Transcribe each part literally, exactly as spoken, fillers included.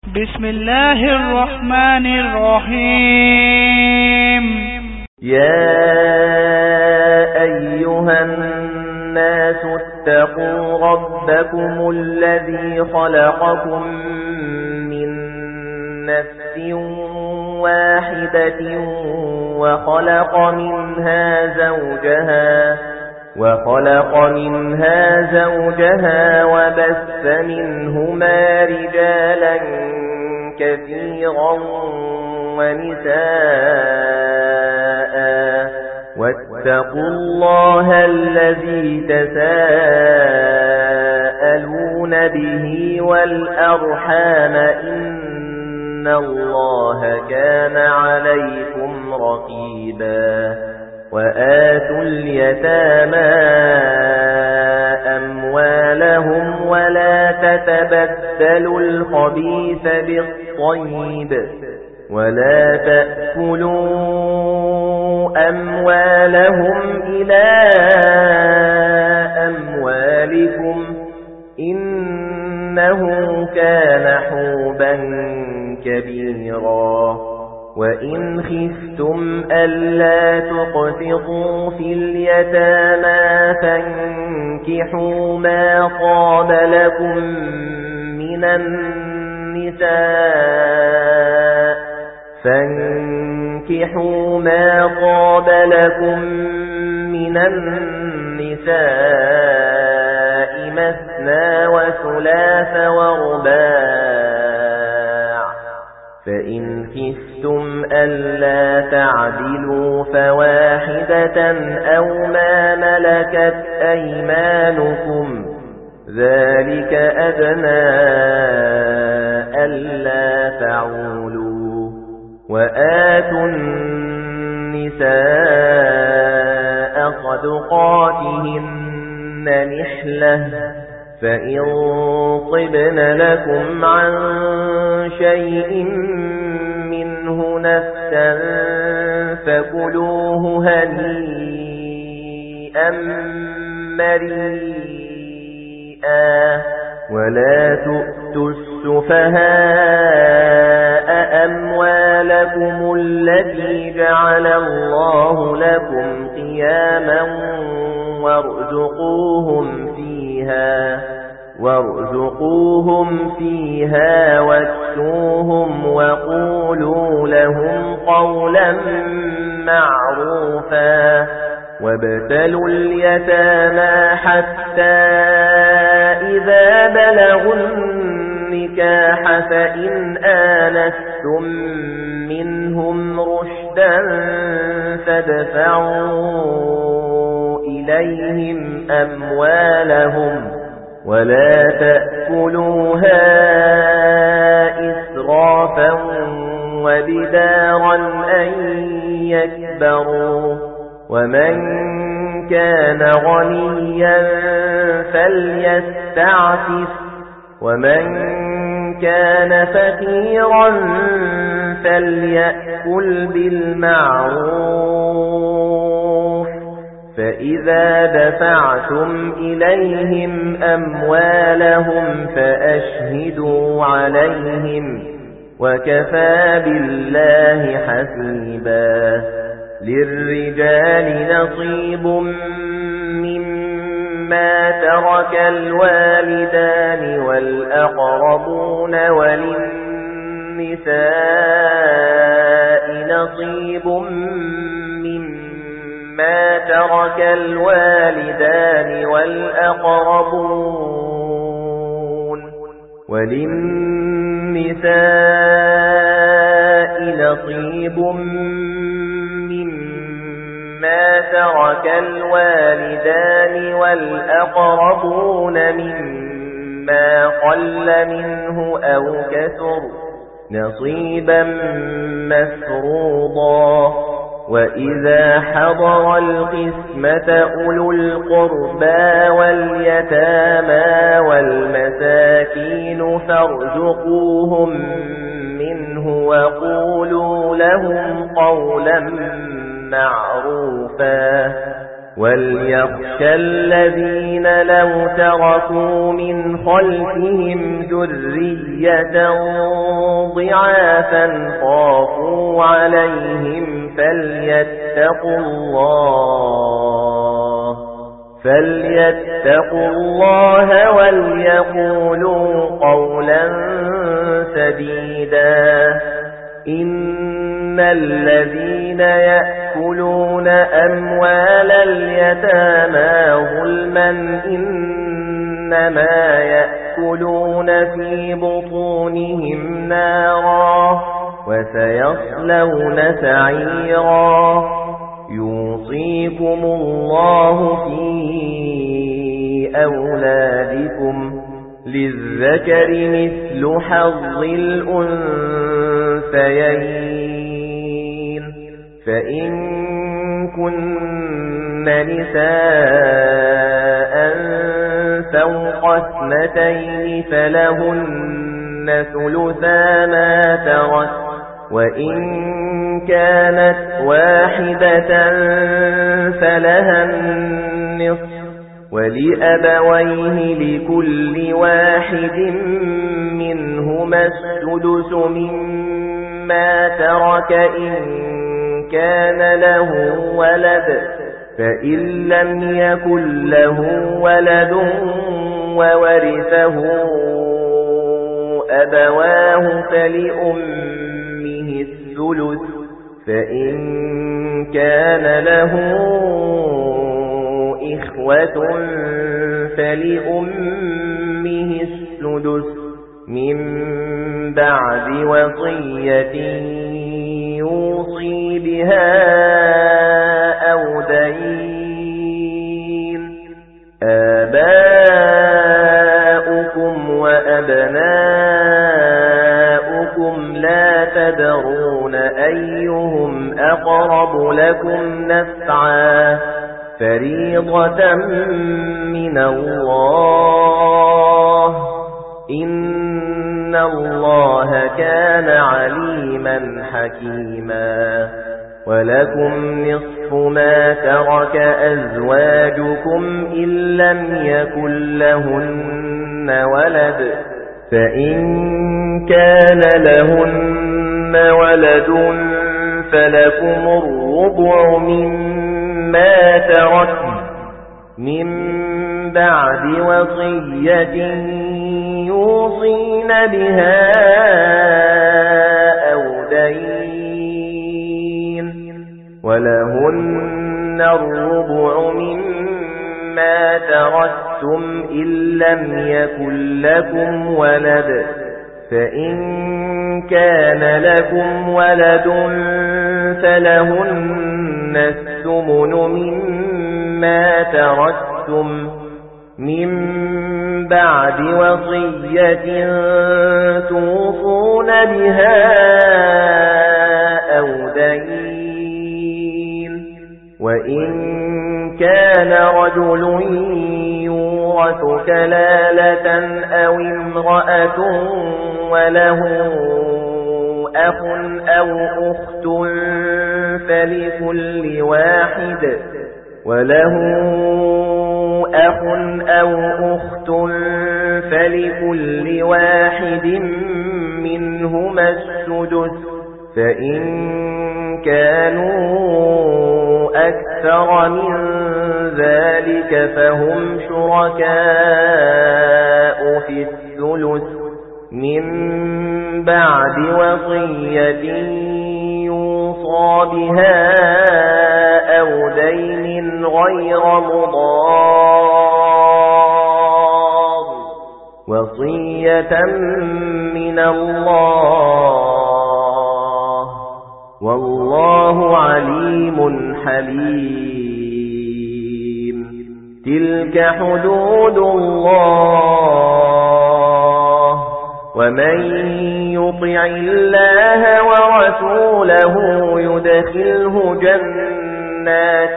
بسم الله الرحمن الرحيم. يا أيها الناس اتقوا ربكم الذي خلقكم من نفس واحدة وخلق منها زوجها وخلق منها زوجها وبث منهما رجالا كثيرا ونساء واتقوا الله الذي تساءلون به والأرحام إن الله كان عليكم رقيبا وآتوا اليتامى أموالهم ولا تتبدلوا الخبيث بالطيب ولا تأكلوا أموالهم إلى أموالكم إنه كان حوبا كبيرا وإن خفتم ألا تقسطوا في اليتامى فانكحوا ما طاب لكم من النساء فانكحوا ما طاب لكم من النساء مثنى وثلاث ورباع فإن خفتم ألا تعدلوا فواحدة أو ما ملكت أيمانكم ذلك أدنى ألا تعولوا وآتوا النساء صدقاتهن نحلة فإن طبن لكم عن شيء منه نفسا فكلوه هنيئا مريئا ولا تؤتوا السفهاء أموالكم التي جعل الله لكم قياما وارزقوهم فيها وارزقوهم فيها واكسوهم وقولوا لهم قولا معروفا وابتلوا اليتامى حتى إذا بلغوا النكاح فإن آنستم منهم رشدا فادفعوا إليهم أموالهم ولا تأكلوها إسرافا وبدارا أن يكبروا ومن كان غنيا فليستعفف ومن كان فقيرا فليأكل بالمعروف فإذا دفعتم إليهم أموالهم فأشهدوا عليهم وكفى بالله حسيبا للرجال نصيب مما ترك الوالدان والأقربون وللنساء نصيب مما ترك الوالدان والأقربون وللنساء نصيب مما ترك الوالدان والأقربون مما قل منه أو كثر نصيبا مفروضا وإذا حضر القسمة أولو القربى واليتامى والمساكين فارزقوهم منه وقولوا لهم قولا معروفا وليخشى الذين لو تركوا من خلفهم ذرية ضعافا خافوا عليهم فليتقوا الله فليتقوا الله وليقولوا قولا سديدا إن الذين يأكلون أموال اليتامى ظلما إنما يأكلون في بطونهم نارا وسيصلون سعيرا يوصيكم الله في أولادكم للذكر مثل حظ الأنثيين فإن كن نساء فوق اثنتين فلهن ثلثا ما ترك وإن كانت واحدة فلها النصف ولأبويه لكل واحد منهما السدس مما ترك إن كان له ولد فإن لم يكن له ولد وورثه أبواه فلأمه الثلث فإن كان له إخوة فلأمه السدس من بعد وصية يوصي بها أو دين آباؤكم وأبناؤكم لا تدرون أيهم أقرب لكم نفعا فريضة من الله إن الله كان عليما حكيما ولكم نصف ما ترك أزواجكم إن لم يكن لهن ولد فإن كان لهن ولد فلكم الربع مما تركن من بعد وصية يوصين بها أو دين ولهن الربع مما تركتم إن لم يكن لكم ولد فإن كان لكم ولد فلهن الثمن مما تركتم من بعد وصية توصون بها أو دين وإن كان رجل يورث كلالة أو امرأة وله أخ أو أخت فلكل واحد وله أخ أو أخت فلكل واحد منهما السدس فإن كانوا أكثر من ذلك فهم شركاء في الثلث من بعد وصية يوصى بها أو دين غير مضار وصية من الله والله عليم حليم تلك حدود الله ومن يطع الله ورسوله يدخله جنات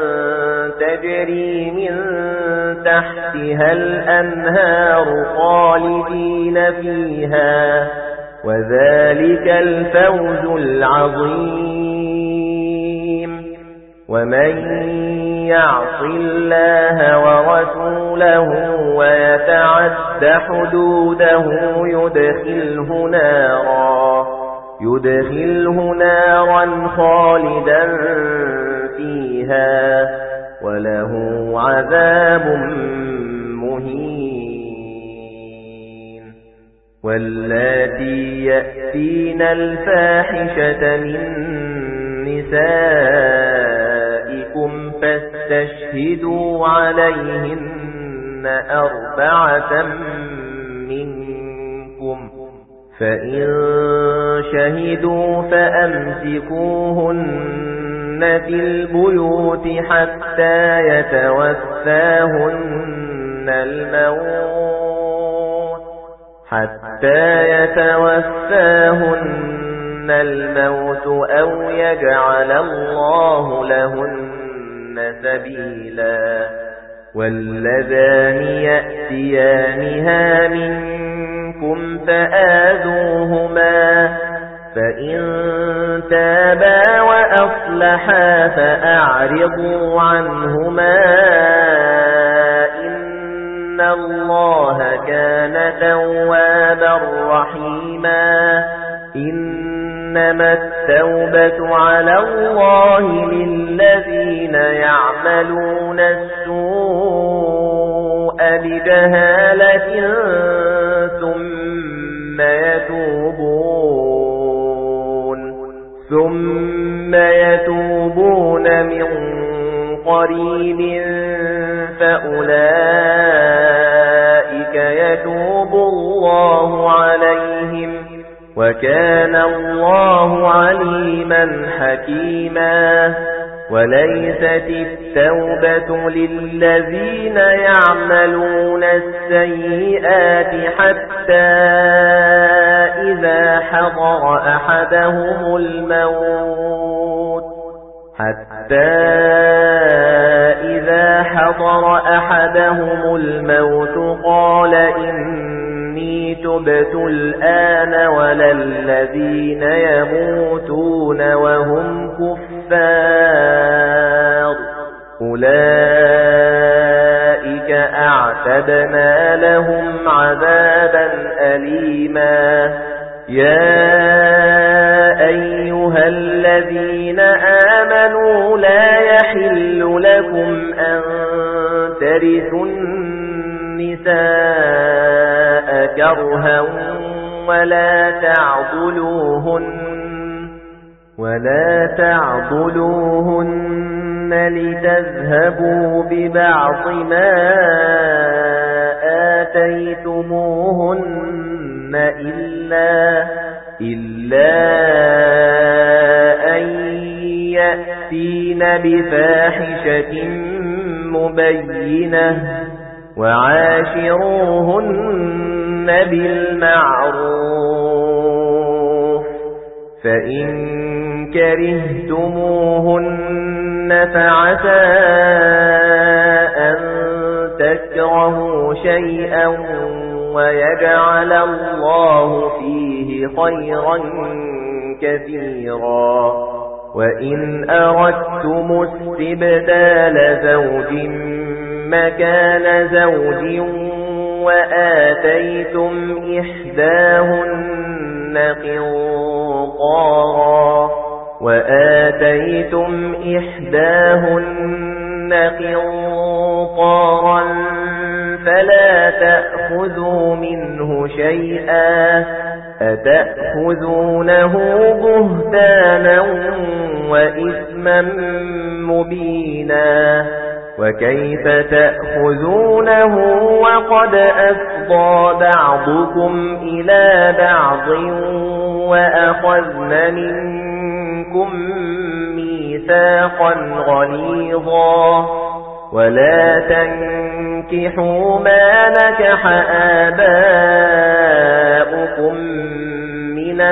تجري من تحتها الأنهار خالدين فيها وذلك الفوز العظيم ومن يعص الله ورسوله ويتعد حدوده يدخله نارا يدخله نارا خالدا فيها وله عذاب مهين. واللاتي يأتين الفاحشة من نسائكم فاستشهدوا عليهن أربعة منكم فإن شهدوا فأمسكوهن في البيوت حتى يتوفاهن الموت حتى يتوفاهن الموت أو يجعل الله لهن سبيلا. واللذان يأتيانها منكم فآذوهما فإن تابا وأصلحا فأعرضوا عنهما إن الله كان توابا رحيما. إنما التوبة على الله للذين يعملون السوء بجهالة ثم يتوبون ثم يتوبون من قريب فأولئك يتوب الله عليهم وكان الله عليما حكيما. وليست التوبة للذين يعملون السيئات حتى إذا حضر أحدهم الموت حتى إذا حضر أحدهم الموت قال إني تبت الآن ولا الذين يموتون وهم كفار أولئك أعتدنا لهم عذابا أليما. يا أيها الذين آمنوا لا يحل لكم أن ترثوا النساء كرها ولا تعضلوهن ولا تعضلوهن لتذهبوا ببعض ما آتيتموهن إلا إلا أن يأتين بفاحشة مبينة وعاشروهن بالمعروف فإن كرهتموهن فعسى أن تكرهوا شيئا ويجعل الله فيه خيرا كثيرا. وإن أردتم استبدال زوج مكان زوج وآتيتم إحداهن قنطارا وآتيتم إحداهن قنطارا فلا تأخذوا منه شيئا أتأخذونه بهتانا وإثما مبينا. وكيف تأخذونه وقد أفضى بعضكم إلى بعض وأخذن منكم ميثاقا غليظا. ولا تنكحوا ما نكح آباؤكم من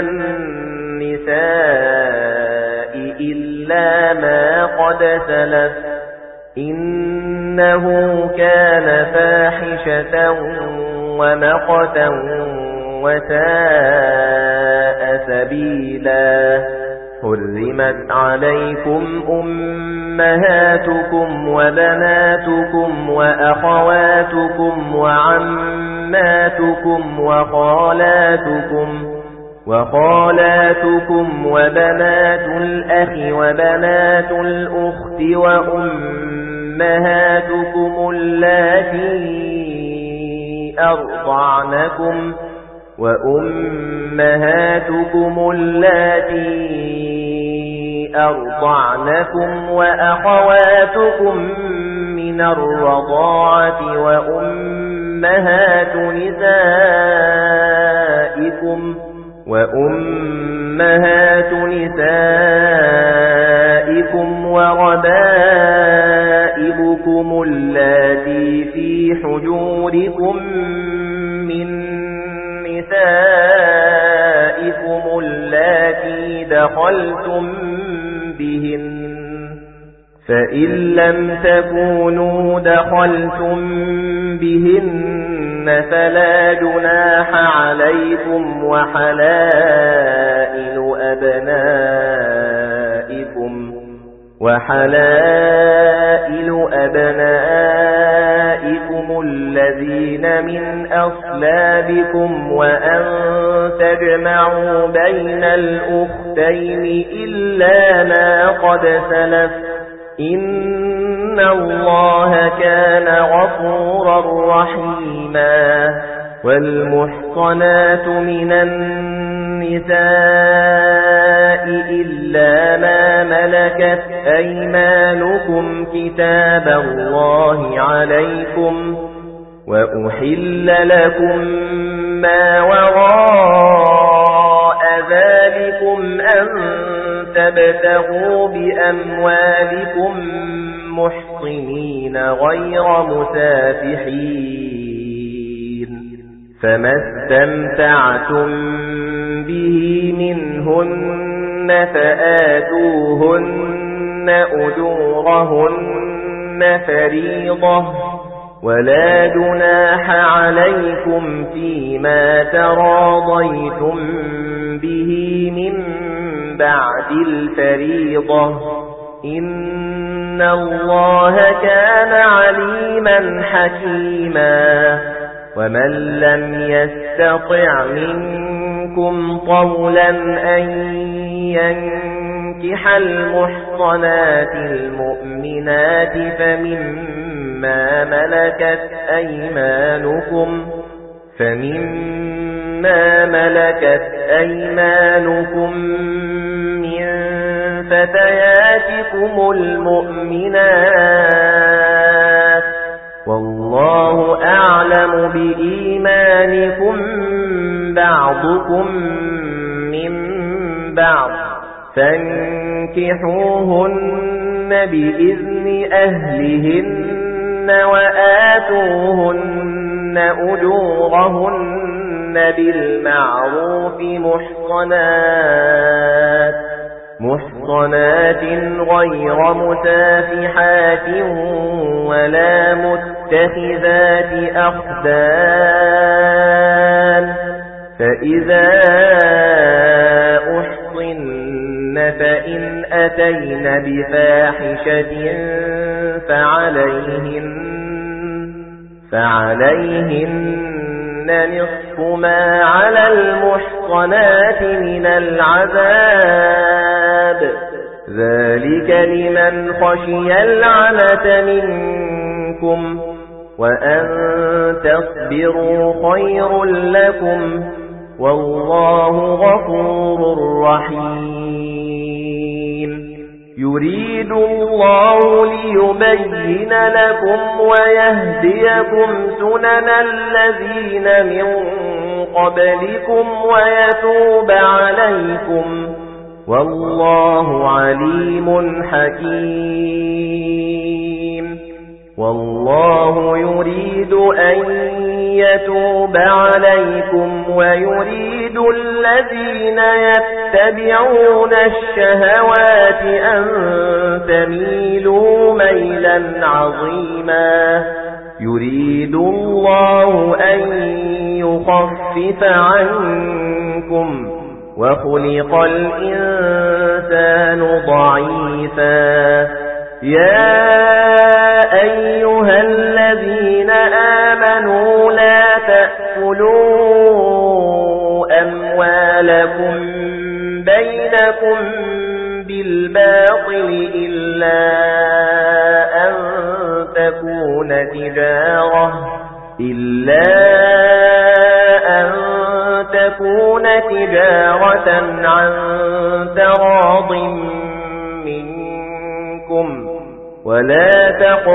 النساء إلا ما قد سلف إنه كان فاحشة ومقتا وساء سبيلا. حرمت عليكم أمهاتكم وبناتكم وأخواتكم وعماتكم وخالاتكم وخالاتكم وبنات الأخ وبنات الأخت وأمهاتكم اللاتي أرضعنكم وأمهاتكم اللاتي أرضعنكم وأخواتكم من الرضاعة وأمهات نسائكم وأمهات نسائكم وربائبكم اللاتي في حجوركم من نسائكم اللاتي دخلتم بهن فإن لم تكونوا دخلتم بهن فلا جناح عليكم وحلائل أبنائكم وحلائل أبنائكم الذين من أصلابكم وأن تجمعوا بين الأختين إلا ما قد سلف إن الله كان غفورا رحيما والمحصنات من النساء إلا ما ملكت أيمانكم كتاب الله عليكم وأحل لكم ما وراء ذلكم أن تبتغوا بأموالكم محصنين غير مسافحين فما استمتعتم به منهن فآتوهن أجورهن فريضة ولا جناح عليكم فيما تراضيتم به من بعد الفريضة إن الله كان عليما حكيما ومن لم يستطع منكم طولا أن ينكح المحصنات المؤمنات فمما ملكت أيمانكم فمما ملكت أيمانكم من فتياتكم المؤمنات والله أعلم بإيمانكم بعضكم من بعض فانكحوهن بإذن أهلهن وآتوهن أجورهن بالمعروف محصنات محصنات غير مسافحات ولا متخذات أخدان فإذا أحصن فإن أتين بفاحشة فعليهن فعليهن نصف ما على المحصنات من العذاب ذلك لمن خشي العنة منكم وأن تصبروا خير لكم والله غفور رحيم يريد الله ليبين لكم ويهديكم سنن الذين من قبلكم ويتوب عليكم والله عليم حكيم والله يريد أن يتوب عليكم ويريد الذين يتبعون الشهوات أن تميلوا ميلا عظيما يريد الله أن يخفف عنكم وخلق الإنسان ضعيفا يا أيها الذين آمنوا لا تأكلوا أموالكم بينكم بالباطل إلا أن تكون تجارة إلا أن تكون تجارة عن تراض منكم ولا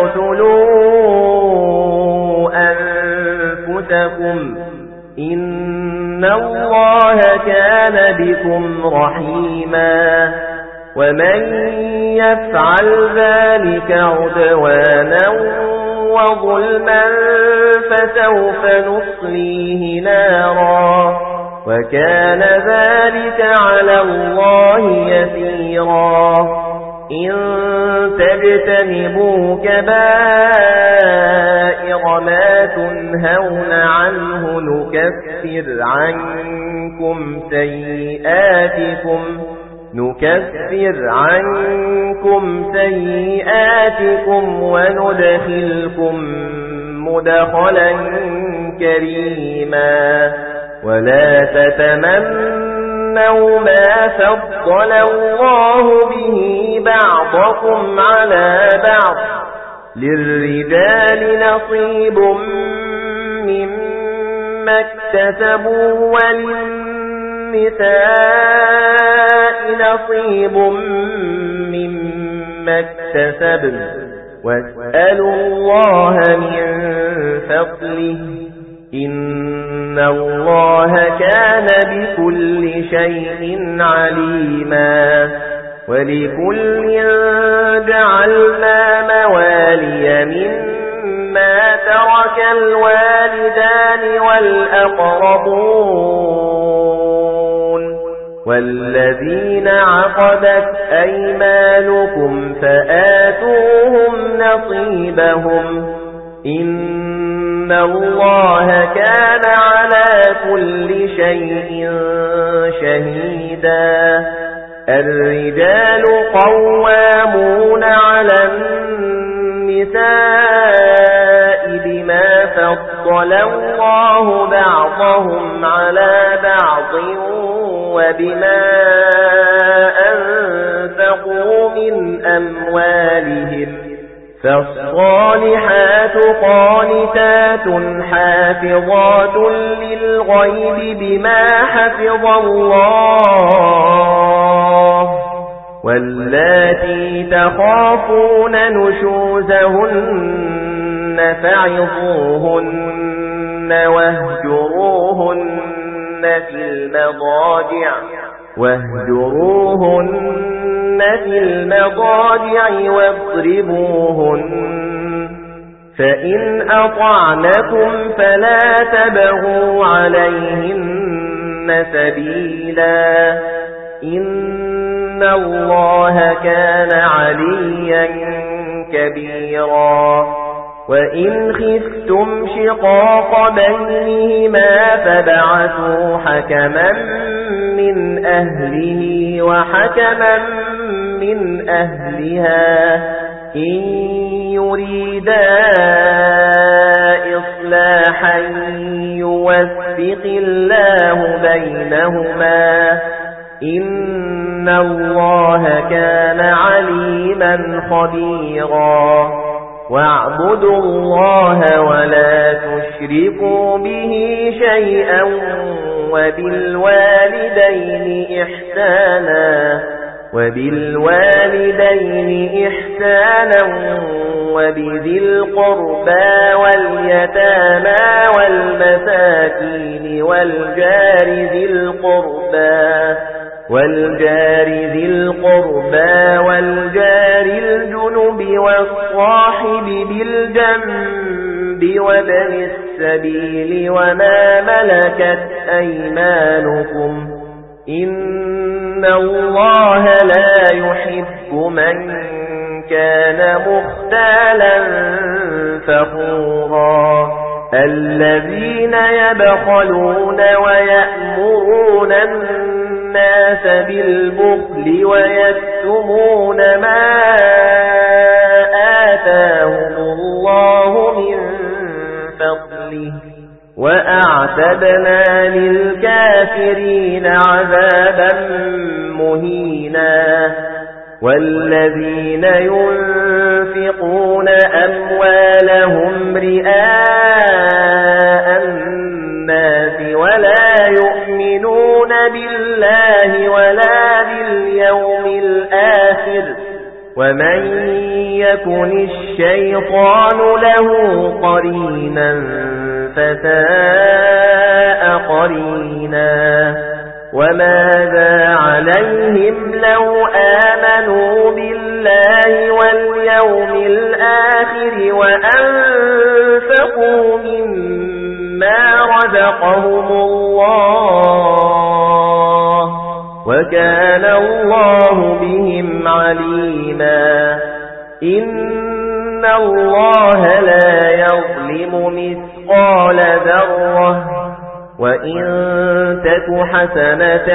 تقتلوا أنفسكم إن الله كان بكم رحيما ومن يفعل ذلك عدوانا وظلما فسوف نصليه نارا وكان ذلك على الله يسيرا إن تجتنبوا كبائر ما تنهون عنه نكفر عنكم سيئاتكم نكفر عنكم سيئاتكم وندخلكم مدخلا كريما ولا تتمنوا ما فضل الله به بعضكم على بعض للرجال نصيب مما اكتسبوا وللنساء نصيب مما اكتسبن واسألوا الله من فضله إن الله كان بكل شيء عليما ولكل جعلنا موالي مما ترك الوالدان والأقربون والذين عقدت أيمانكم فآتوهم نصيبهم إن الله كان على كل شيء شهيدا الرجال قوامون على النساء بما فضل الله بعضهم على بعض وبما أنفقوا من أموالهم فالصالحات قانتات حافظات للغيب بما حفظ الله واللاتي تخافون نشوزهن فعظوهن واهجروهن في المضاجع واهجروهن في المضاجع واضربوهن فإن أطعنكم فلا تبغوا عليهن سبيلا إن الله كان عليا كبيرا وإن خفتم شقاق بينهما فبعثوا حكما من أهله وحكما من أهلها إن يريدا إصلاحا يوفق الله بينهما إن الله كان عليما خبيرا واعبدوا الله ولا تشركوا به شيئا وبالوالدين إحسانا وبالوالدين إحسانا وبذي القربى واليتامى والمساكين والجار ذي القربى والجار ذي القربى والجار الجنب والصاحب بالجنب وابن السبيل وما ملكت أيمانكم إن الله لا يحب من كان مختالا فخورا الذين يبخلون ويأمرون الناس بالبخل ويكتمون ما آتاهم الله من فضله وأعتدنا للكافرين عذابا مهينا والذين ينفقون أموالهم رئاء الناس ولا يؤمنون بالله ولا باليوم الآخر ومن يكن الشيطان له قرينا فساء قرينا وماذا عليهم لو آمنوا بالله واليوم الآخر وأنفقوا مما رزقهم الله وكان الله بهم عليما إن الله لا يظلم مثقال ذرة وإن تك حسنة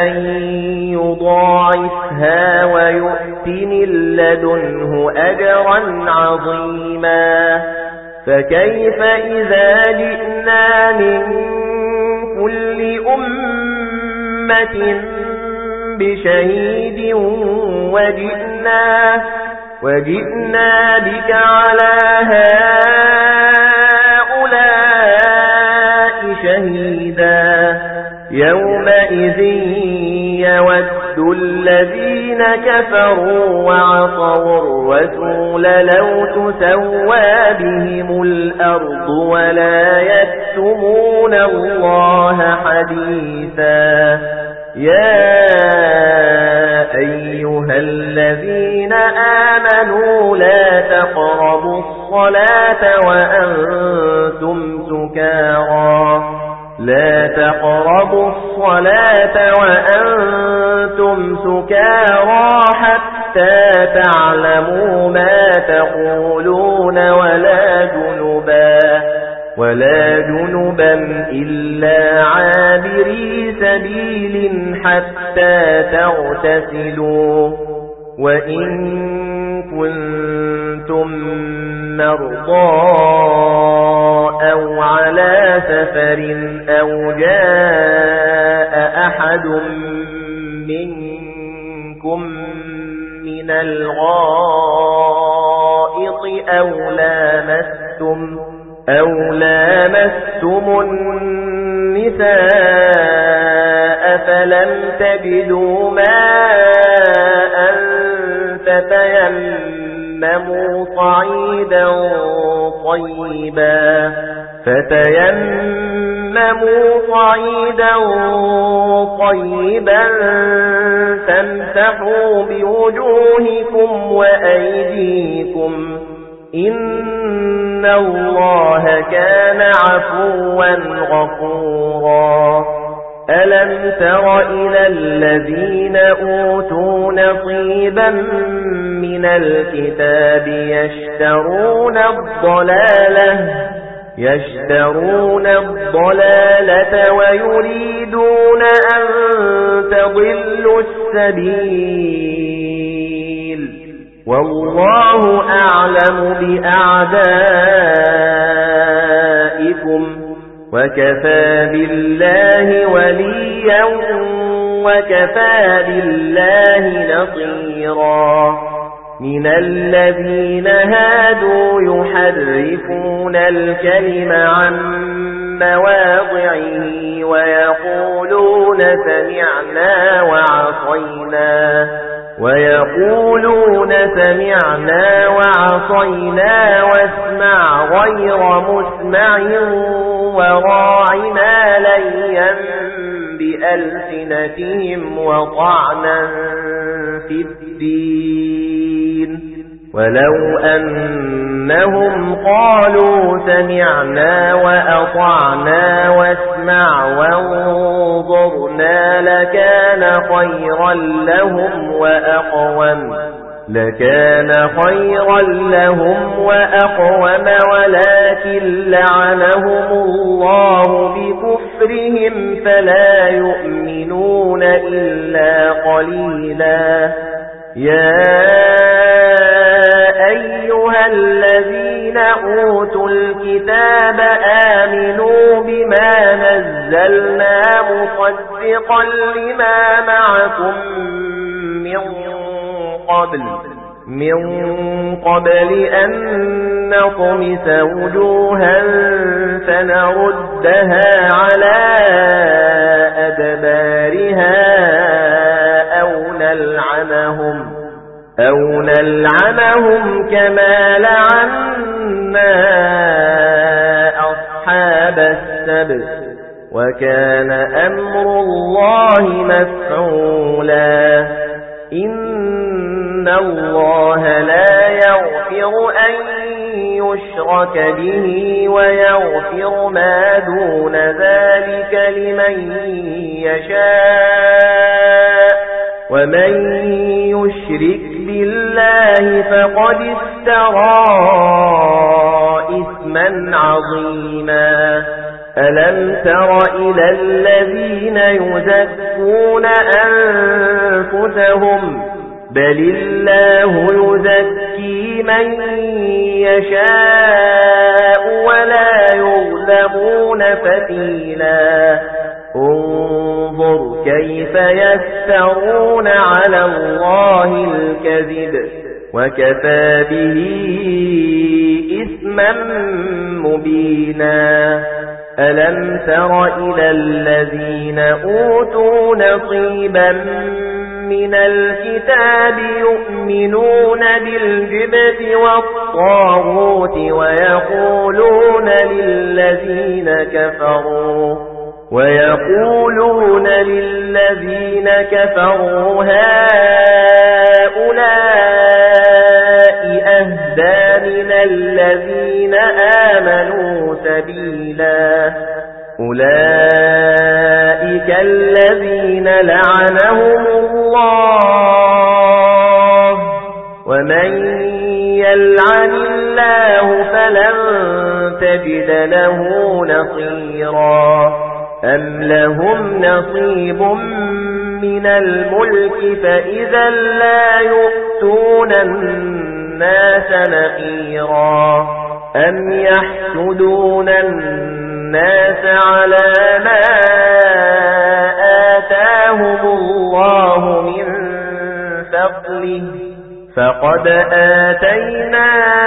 يضاعفها ويؤت من لدنه أجرا عظيما فكيف إذا جئنا من كل أمة بشهيد وجئنا وجئنا بك على هؤلاء شهيدا يومئذ يود الذين كفروا وعصوا الرسول لو تسوى بهم الأرض ولا يكتمون الله حديثا يا أيها الذين آمنوا لا تقربوا الصلاة وأنتم سكارى لا تقربوا الصلاة وأنتم سكارى حتى تعلموا ما تقولون ولا جنبا ولا جنبا إلا عابري سبيل حتى تغتسلوا وإن كنتم مرضى أو على سفر أو جاء أحد منكم من الغائط أو لامستم أو لامستم النساء فلم تجدوا ماء فتيمموا صعيدا طيبا فتيمموا صعيدا طيبا فامسحوا بوجوهكم وأيديكم إن الله كان عفوا غفورا ألم تر إلى الذين أوتوا نصيبا من الكتاب يشترون الضلالة يشترون الضلالة ويريدون أن تضلوا السبيل والله أعلم بأعدائكم وكفى بالله وليا وكفى بالله نصيرا من الذين هادوا يحرفون الكلم عن مواضعه ويقولون سمعنا وعصينا ويقولون سمعنا وعصينا واسمع غير مسمع وراعنا ليا بألسنتهم وطعنا في الدين ولو أنهم قالوا سمعنا وأطعنا واسمع وانظرنا لكان خيرا لهم وأقوم لكان خيرا لهم وأقوم ولكن لعنهم الله بكفرهم فلا يؤمنون إلا قليلا يا أيها الذين الذين أوتوا الكتاب آمنوا بما نزلنا مصدقا لما معكم من قبل من قبل أن نطمس وجوها فنردها على أدبارها أو نلعنهم أو نلعنهم كما لعنا أصحاب السبت وكان أمر الله مفعولا إن الله لا يغفر أن يشرك به ويغفر ما دون ذلك لمن يشاء ومن يشرك بالله فقد افترى إثما عظيما ألم تر إلى الذين يزكون أنفسهم بل الله يزكي من يشاء ولا يظلمون فتيلا انظر كيف يفترون على الله الكذب وكفى به إثما مبينا ألم تر إلى الذين أوتوا نصيبا من الكتاب يؤمنون بالجبت والطاغوت ويقولون للذين كفروا ويقولون للذين كفروا هؤلاء أهدى من الذين آمنوا سبيلا أولئك الذين لعنهم الله ومن يلعن الله فلن تجد له نصيرا أم لهم نصيب من الملك فإذا لا يؤتون الناس نقيرا أم يحسدون الناس على ما آتاهم الله من فضله فقد آتينا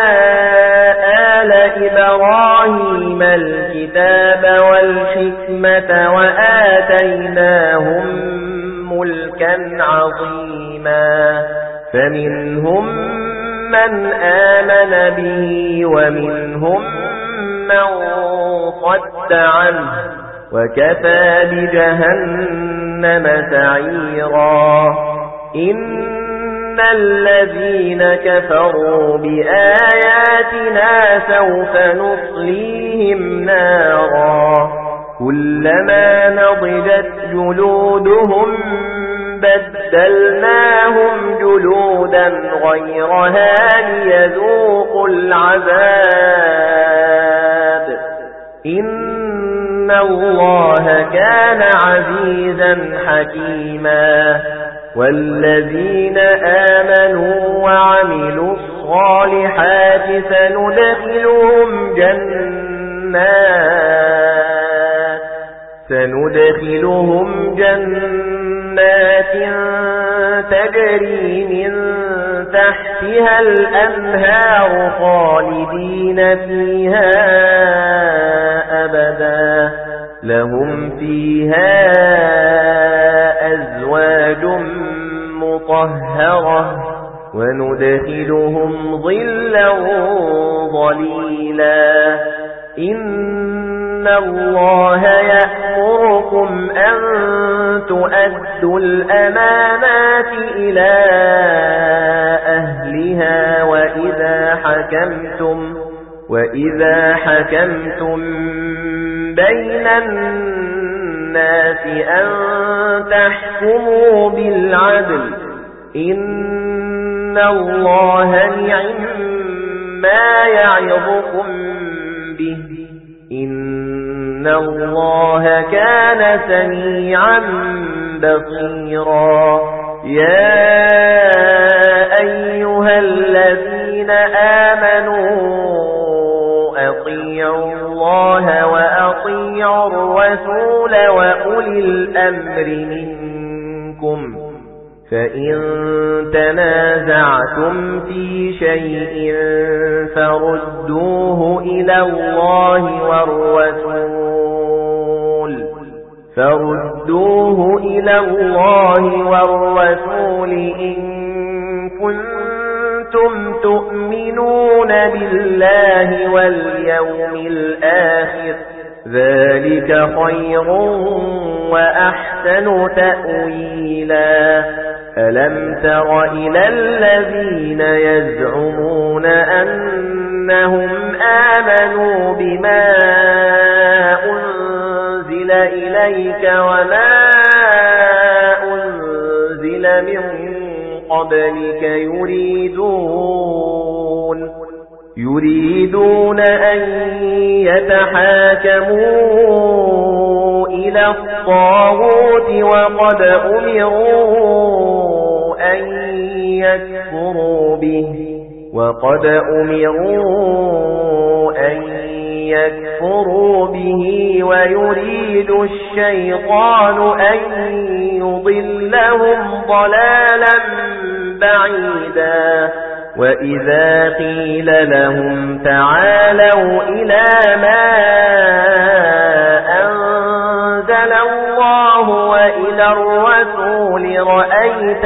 آل إبراهيم الكتاب والحكمة وآتيناهم ملكا عظيما فمنهم من آمن به ومنهم من صد عنه وكفى بجهنم سعيرا إن الذين كفروا بآياتنا سوف نصليهم نارا كلما نضجت جلودهم بدلناهم جلودا غيرها ليذوقوا العذاب إن الله كان عزيزا حكيما والذين آمنوا وعملوا الصالحات سندخلهم جنات سندخلهم جنات تجري من تحتها الأنهار خالدين فيها أبدا لهم فيها أزواج مطهرة وندخلهم ظلا ظليلا إن الله يأمركم أن تؤدوا الأمانات إلى أهلها وإذا حكمتم وإذا حكمتم بين الناس أن تحكموا بالعدل إن الله نعم ما يعظكم به إن الله كان سميعا بصيرا يا أيها الذين آمنوا وأولي الأمر منكم فإن تنازعتم في شيء فردوه إلى الله والرسول فردوه إلى الله والرسول إن كنتم تؤمنون بالله واليوم الآخر ذلك خير وأحسن تأويلا ألم تر إلى الذين يزعمون أنهم آمنوا بما أنزل إليك وما أنزل من قبلك يريدون يريدون أن يتحاكموا إلى الطاغوت وقد أمروا أن يكفروا به وقد أمروا أن يكفروا به ويريد الشيطان أن يضلهم ضلالا بعيدا وإذا قيل لهم تعالوا إلى ما أنزل الله وإلى الرسول رأيت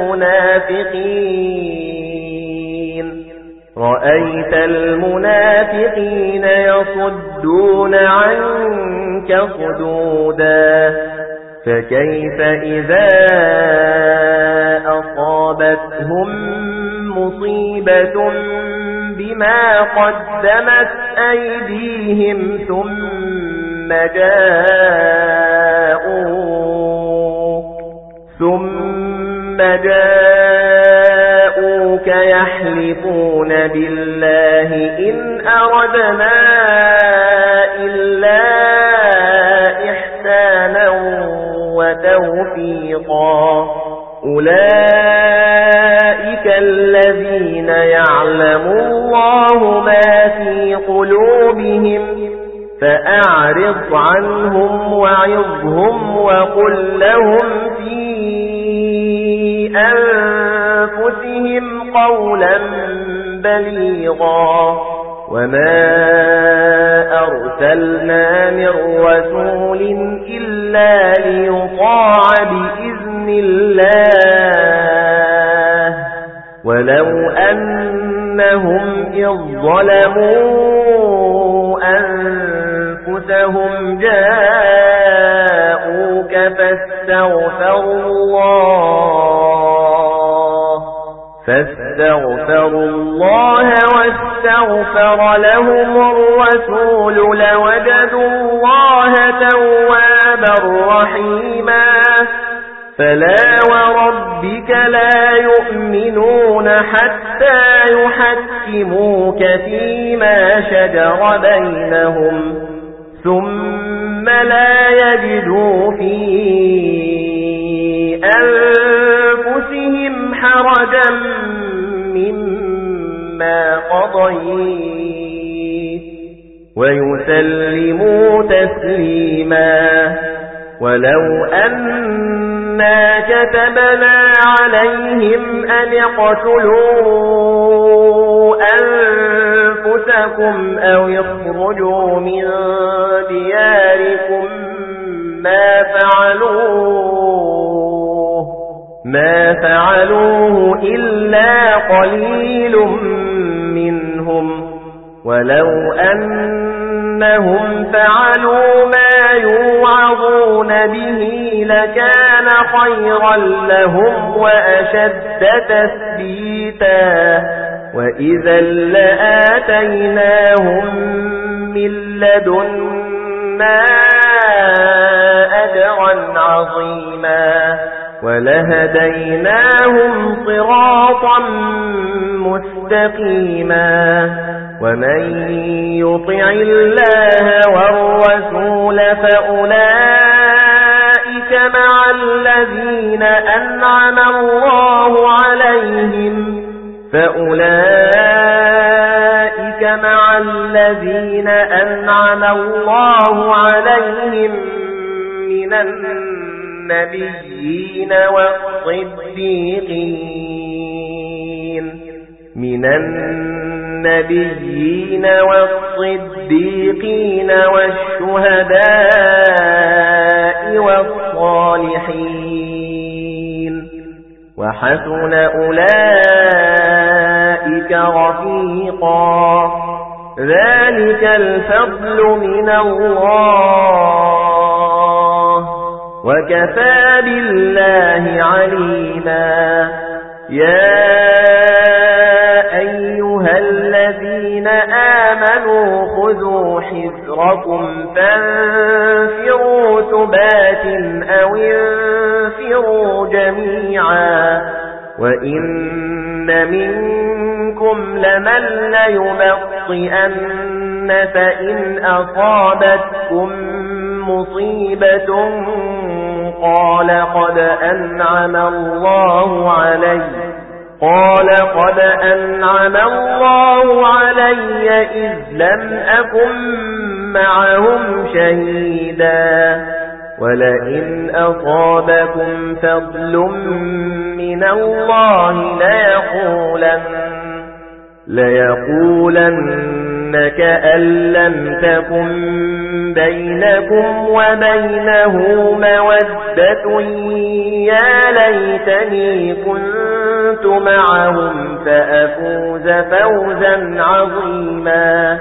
المنافقين رأيت المنافقين يصدون عنك صدودا فكيف إذا أصابتهم مصيبة بما قدمت أيديهم ثم جاءوك ثم جاءوك يحلفون بالله إن أردنا إلا إحسانا وتوفيقا أولئك الذين يعلم الله ما في قلوبهم فأعرض عنهم وعظهم وقل لهم في أنفسهم قولا بليغا وما أرسلنا من رسول إلا ليطاع بإذن الله ولو أنهم إذ ظلموا أنفسهم جاءوك فاستغفروا الله فاستغفروا الله واستغفر لهم الرسول لوجدوا الله توابا رحيما فلا وربك لا يؤمنون حتى يحكموك فيما شجر بينهم ثم لا يجدوا في أنفسهم حرجا مما قضيت ويسلموا تسليما ولو أنا كتبنا عليهم أن اقتلوا أنفسكم أو يخرجوا من دياركم ما فعلوه ما فعلوه إلا قليل منهم ولو أنهم فعلوا ما يوعظون به لكان خيرا لهم وأشد تثبيتا وإذا لآتيناهم من لدنا أجرا عظيما ولهديناهم صراطا مستقيما ومن يطع الله والرسول فأولئك مع الذين أنعم الله عليهم فأولئك مع الذين أنعم الله عليهم من النبيين والصديقين من النبيين والصديقين والشهداء والصالحين وحسن أولئك رفيقا ذلك الفضل من الله وكفى بالله عليما يا أيها الذين آمنوا خذوا حذركم فانفروا ثبات أو انفروا جميعا وإن منكم لمن ليبطئن فإن أصابتكم مصيبة قال قد أنعم الله علي قال قد أنعم الله علي إذ لم أكن معهم شهيدا ولئن أصابكم فضل من الله ليقولن ليقولن كأن لم تكن بينكم وبينه مودة يا ليتني كنت معهم فأفوز فوزا عظيما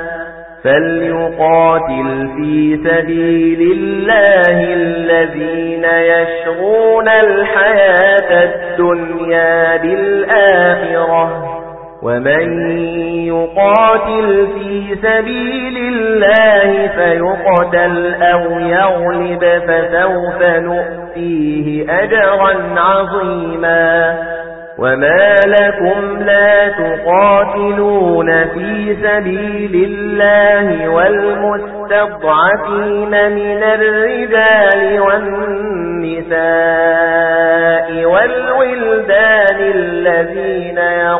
فليقاتل في سبيل الله الذين يشرون الحياة الدنيا بالآخرة ومن يقاتل في سبيل الله فيقتل أو يغلب فسوف نؤتيه أجرا عظيما وما لكم لا تقاتلون في سبيل الله والمستضعفين من الرجال والنساء والولدان الذين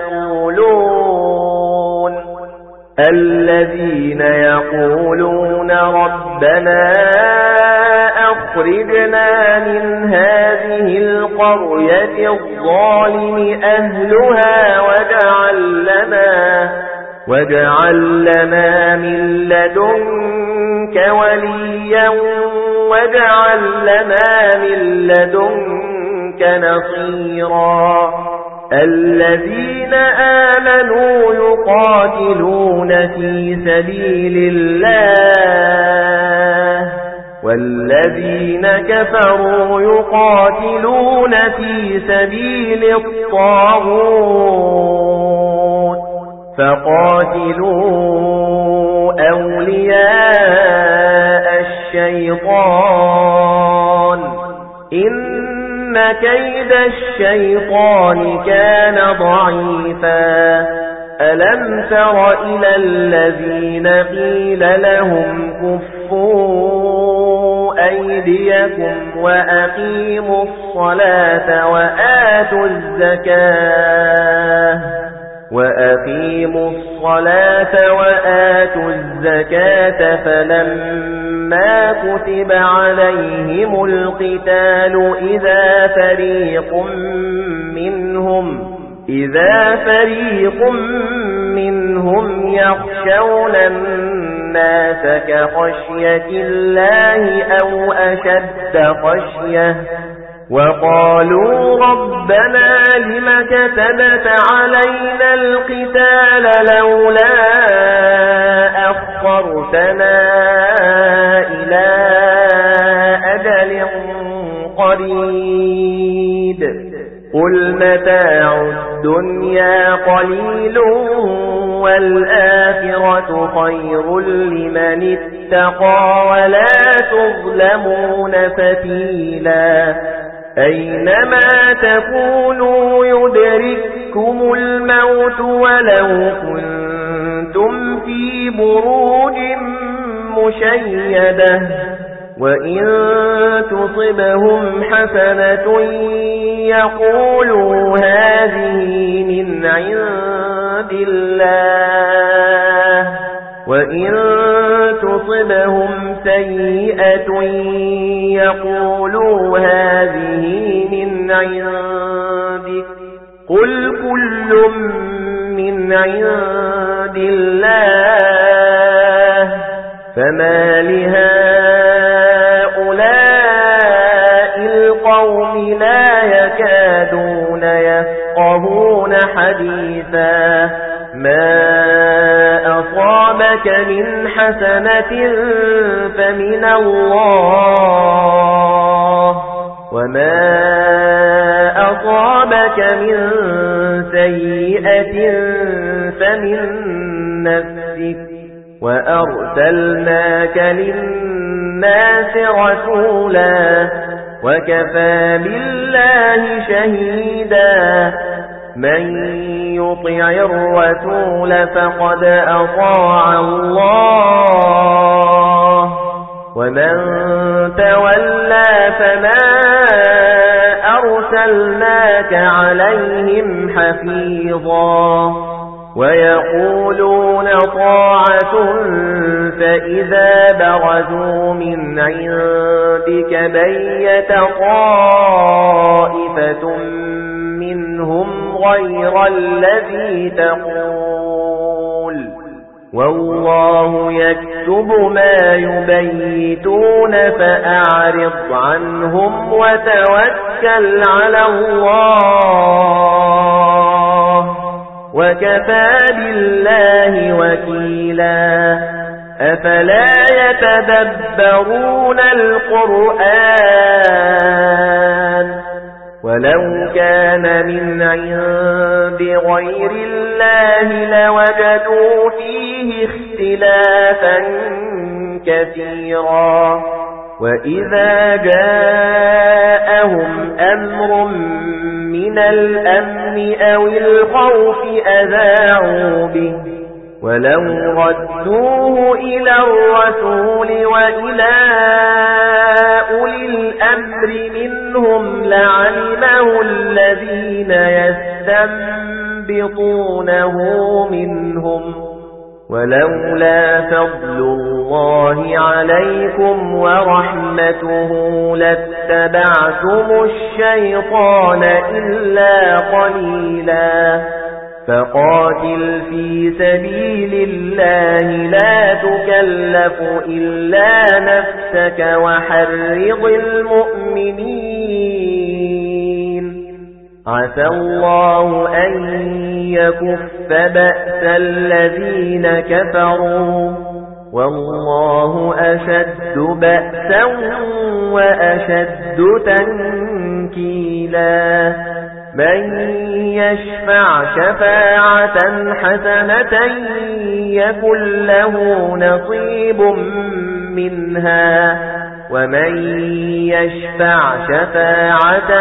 يقولون الذين يقولون ربنا أخرجنا من هذه القرية الظالم أهلها واجعل لنا واجعل لنا من لدنك وليا واجعل لنا من لدنك نصيرا الذين آمنوا يقاتلون في سبيل الله والذين كفروا يقاتلون في سبيل الطاغوت فقاتلوا أولياء الشيطان إن كيد الشيطان كان ضعيفا ألم تر إلى الذين قيل لهم كفوا أيديكم وأقيموا الصلاة وآتوا الزكاة وأقيموا الصلاة وآتوا الزكاة فلما كتب عليهم القتال إذا فريق منهم إذا فريق منهم يخشون الناس كخشية الله أو أشد خشية وقالوا ربنا لم كتبت علينا القتال لولا أخرتنا إلى أجل قريب قل متاع الدنيا قليل والآخرة خير لمن اتقى ولا تظلمون فتيلا أينما تكونوا يدرككم الموت ولو كنتم في بروج مشيدة وإن تصبهم حسنة يقولوا هذه من عند الله وإن تصبهم سيئة يقولوا هذه من عندك قل كل من عند الله فما لهؤلاء القوم لا يكادون يفقهون حديثا ما أصابك من حسنة فمن الله وما أصابك من سيئة فمن نفسك وأرسلناك للناس رسولا وكفى بالله شهيدا من يطع الرسول فقد أطاع الله ومن تولى فما أرسلناك عليهم حفيظا ويقولون طاعة فإذا برزوا من عندك بيت طائفة منهم غير الذي تقول والله يكتب ما يبيتون فأعرض عنهم وتوكل على الله وكفى بالله وكيلا أفلا يتدبرون القرآن ولو كان من عند غير الله لوجدوا فيه اختلافا كثيرا وإذا جاءهم أمر من الأمن أو الخوف أذاعوا به ولو ردوه إلى الرسول وإلى أولي الأمر منهم لعلمه الذين يستنبطونه منهم ولولا فضل الله عليكم ورحمته لاتبعتم الشيطان إلا قليلا فقاتل في سبيل الله لا تكلف إلا نفسك وحرض المؤمنين عسى الله أن يكف بأس الذين كفروا والله أشد بأسا وأشد تنكيلا من يشفع شفاعة حسنة يكن له نصيب منها ومن يشفع شفاعة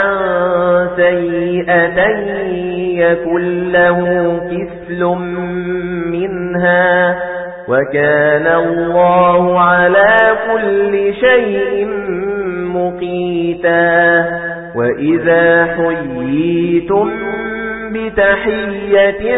سيئة يكن له كفل منها وكان الله على كل شيء مقيتا وإذا حييتم بتحية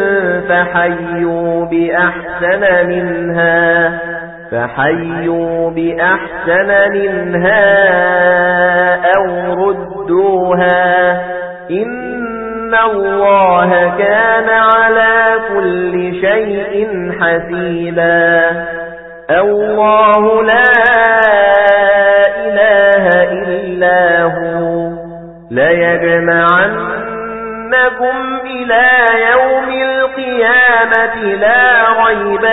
فحيوا بأحسن منها فحيوا بأحسن منها أو ردوها إن الله كان على كل شيء حسيبا الله لا إله إلا هو ليجمعنكم إلى يوم القيامة لا ريب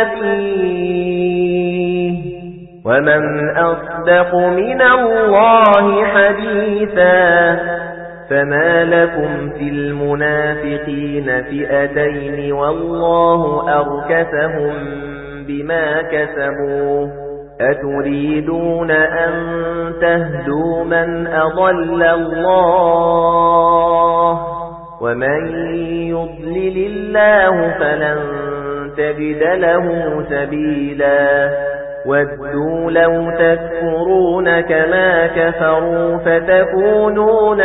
فيه ومن أصدق من الله حديثا فما لكم في المنافقين فئتين والله أركسهم بما كسبوا أتريدون أن تهدوا من أضل الله ومن يضلل الله فلن تجد له سبيلا ودوا لو تكفرون كما كفروا فتكونون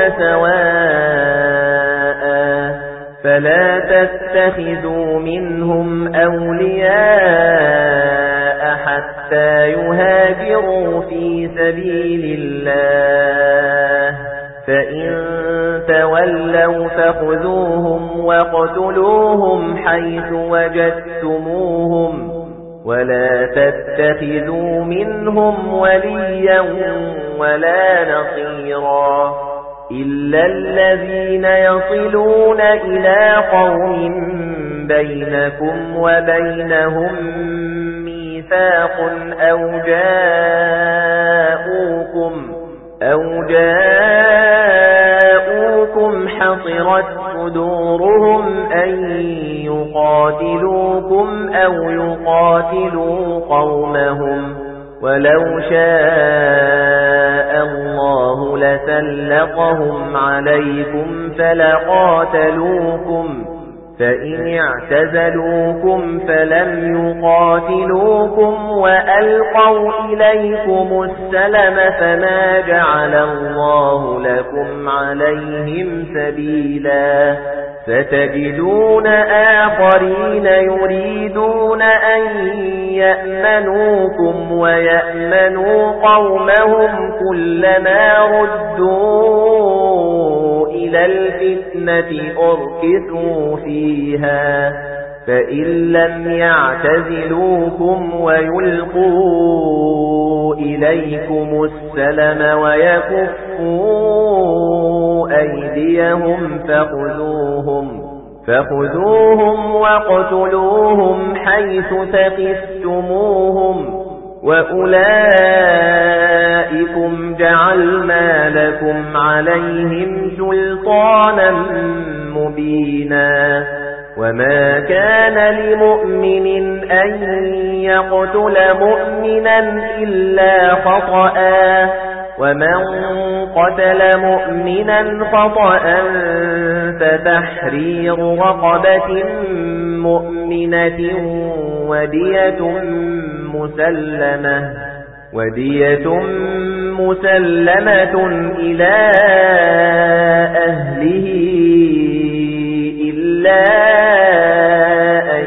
سواء فلا تتخذوا منهم أولياء حتى حتى يهاجروا في سبيل الله فإن تولوا فخذوهم واقتلوهم حيث وجدتموهم ولا تتخذوا منهم وليا ولا نصيرا إلا الذين يصلون إلى قوم بينكم وبينهم ميثاق أو جاءوكم أو جاءوكم حصرت صدورهم أن يقاتلوكم أو يقاتلوا قومهم ولو شاء الله لسلطهم عليكم فلقاتلوكم فإن اعتزلوكم فلم يقاتلوكم وألقوا إليكم السلم فما جعل الله لكم عليهم سبيلا ستجدون آخرين يريدون أن يأمنوكم ويأمنوا قومهم كلما ردوا إلى الفتنة أركسوا فيها فإن لم يعتزلوكم ويلقوا إليكم السلم ويكفوا أيديهم فخذوهم فخذوهم واقتلوهم حيث ثقفتموهم وأولئكم جعلنا لكم عليهم سلطانا مبينا وما كان لمؤمن أن يقتل مؤمنا إلا خطأ ومن قتل مؤمنا خطأ فتحرير رقبة مؤمنة ودية مسلمة ودية مسلمة إلى أهله إلا أن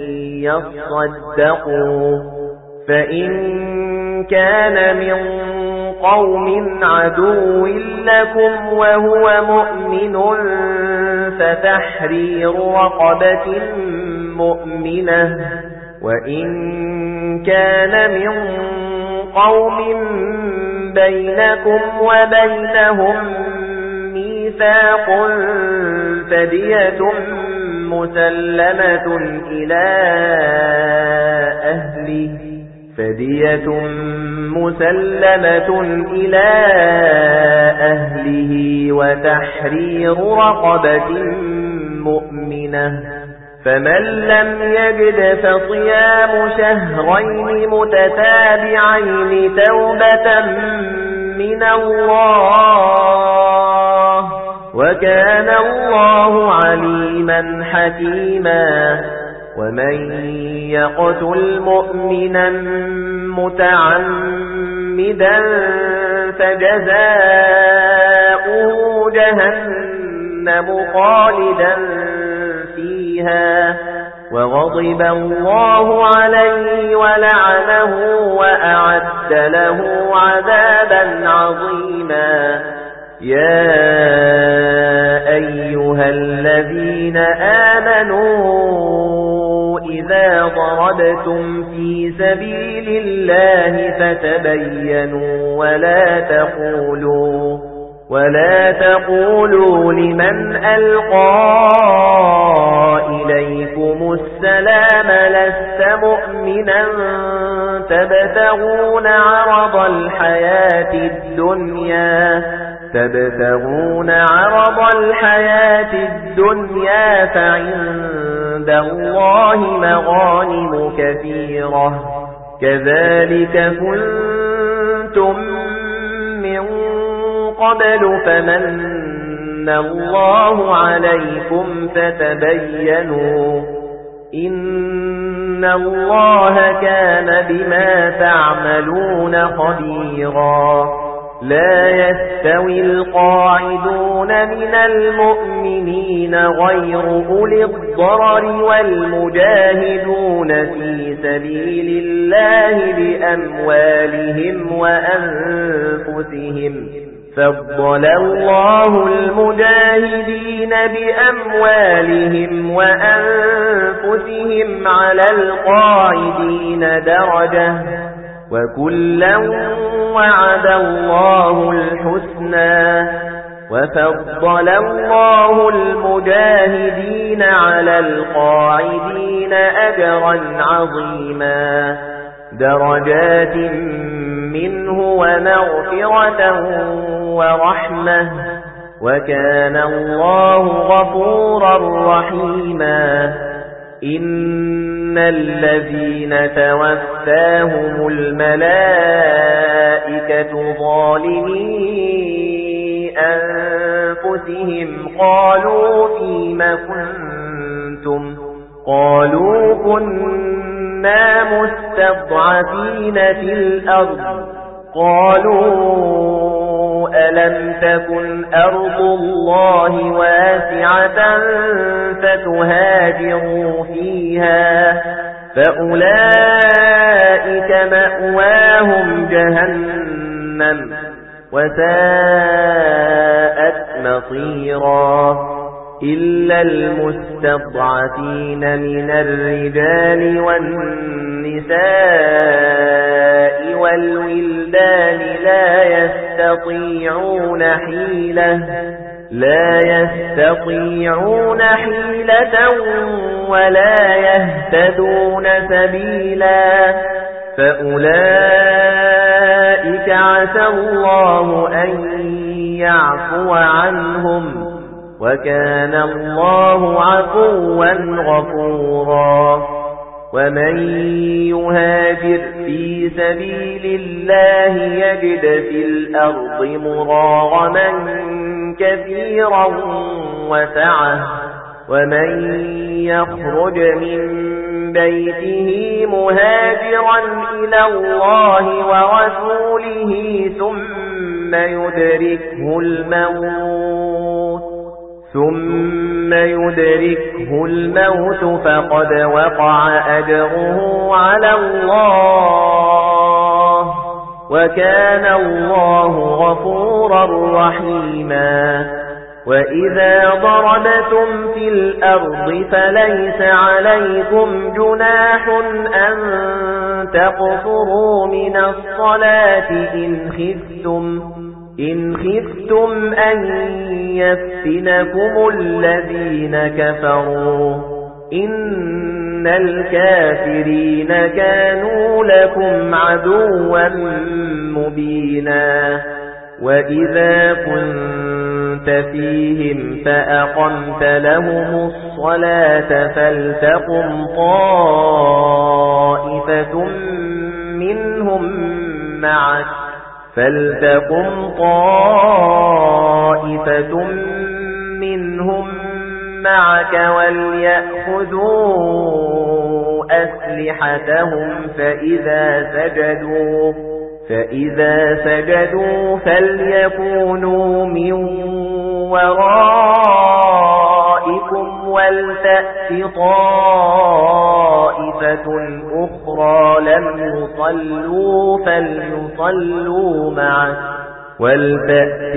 يصدقوا فإن كان من قوم عدو لكم وهو مؤمن فتحرير رقبة مؤمنة وإن كان من قوم بينكم وبينهم ميثاق فدية مسلمة إلى أهله فدية مسلمة إلى أهله وتحرير رقبة مؤمنة فمن لم يجد فصيام شهرين متتابعين توبة من الله وكان الله عليما حكيما ومن يقتل مؤمنا متعمدا فجزاؤه جهنم خالدا فيها وغضب الله عليه ولعنه وأعد له عذابا عظيما يا أيها الذين آمنوا إذا ضربتم في سبيل الله فتبينوا ولا تقولوا ولا تقولوا لمن ألقى إليكم السلام لست مؤمنا تبتغون عرض الحياة الدنيا تبتغون عرض الحياة الدنيا فعند الله مغانم كثيرة كذلك كنتم من قبل فمن الله عليكم فتبينوا إن الله كان بما تعملون خبيرا لا يستوي القاعدون من المؤمنين غير أولي الضرر والمجاهدون في سبيل الله بأموالهم وأنفسهم فضل الله المجاهدين بأموالهم وأنفسهم على القاعدين درجة وكلا وعد الله الحسنى وفضل الله المجاهدين على القاعدين أجرا عظيما درجات منه ومغفرة ورحمة وكان الله غفورا رحيما إن الذين توفاهم الملائكة ظالمي أنفسهم قالوا فيم كنتم قالوا كنا مستضعفين في الأرض قالوا ألم تكن أرض الله واسعة فتهاجروا فيها فأولئك مأواهم جهنم وساءت مصيرا إلا المستضعفين من الرجال والنساء والولدان لا يستطيعون حيلة لا يستطيعون حيلة ولا يهتدون سبيلا فأولئك عسى الله أن يعفو عنهم وكان الله عفوا غفورا ومن يهاجر في سبيل الله يجد في الأرض مراغما كثيرا وسعة ومن يخرج من بيته مهاجرا إلى الله ورسوله ثم يدركه الموت ثم يدركه الموت فقد وقع أجره على الله وكان الله غفورا رحيما وإذا ضربتم في الأرض فليس عليكم جناح أن تقصروا من الصلاة إن خفتم إن خفتم أن يفتنكم الذين كفروا إن الكافرين كانوا لكم عدوا مبينا وإذا كنت فيهم فأقمت لهم الصلاة فلتقم طائفة منهم معك فلتقم طائفة منهم معك وليأخذوا أسلحتهم فإذا سجدوا فإذا سجدوا فليكونوا من ورائكم ولتأت طائفة أخرى لم يصلوا فليصلوا معك ولتأت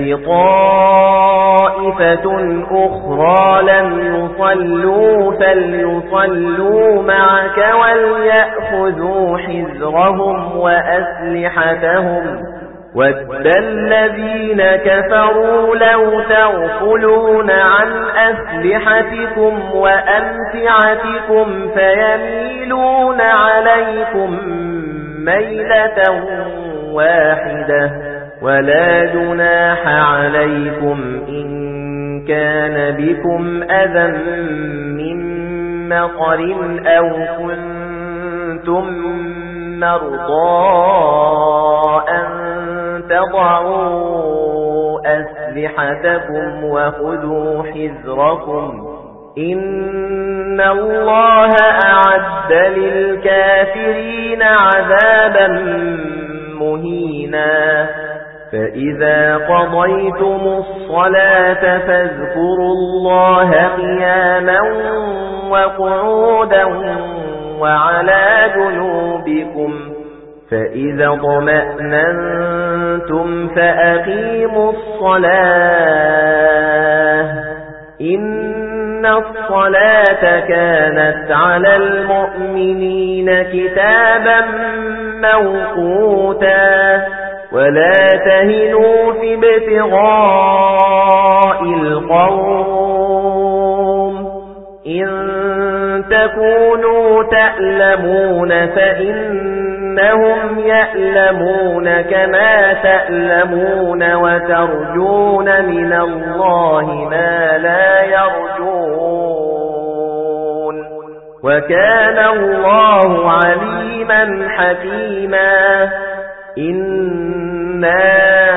طائفة أخرى لم يصلوا فليصلوا معك وليأخذوا حذرهم وأسلحتهم وَدَّ الَّذِينَ كَفَرُوا لَوْ تَغْفُلُونَ عَنْ أَسْلِحَتِكُمْ وَأَمْتِعَتِكُمْ فَيَمِيلُونَ عَلَيْكُمْ مَيْلَةً وَاحِدَةً وَلَا جُنَاحَ عَلَيْكُمْ إِن كَانَ بِكُمْ أَذًى مِّن مَّطَرٍ أَوْ كُنتُم مَّرْضَىٰ أَن تضعوا أسلحتكم وخذوا حذركم إن الله أعد للكافرين عذابا مهينا فإذا قضيتم الصلاة فاذكروا الله قياما وقعودا وعلى جنوبكم فإذا اطمأننتم فأقيموا الصلاة إن الصلاة كانت على المؤمنين كتابا موقوتا ولا تهنوا في ابتغاء القوم إن تكونوا تألمون فإنهم يألمون كما تألمون وترجون من الله ما لا يرجون وكان الله عليما حكيما إنا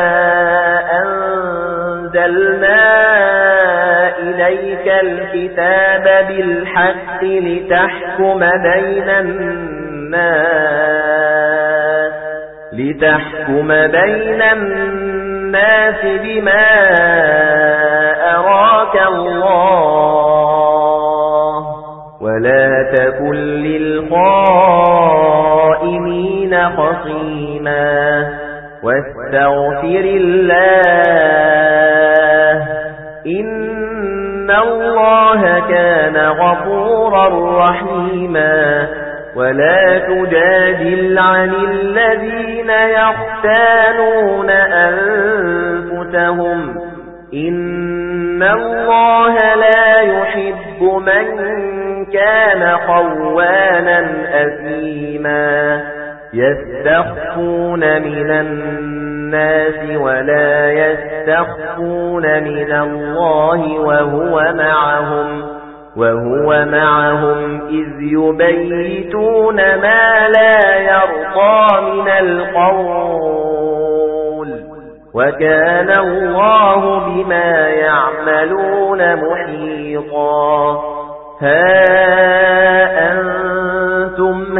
أنزلنا إليك الكتاب بالحق لتحكم بين الناس لتحكم بين الناس بما أراك الله ولا تكن للخائنين خصيما واستغفر الله إن الله كان غفورا رحيما ولا تجادل عن الذين يختانون أنفسهم إن الله لا يحب من كان خوانا أثيما يستخفون من الناس ولا يستخفون من الله وهو معهم وهو معهم إذ يبيتون ما لا يرضى من القول وكان الله بما يعملون محيطا ها أنتم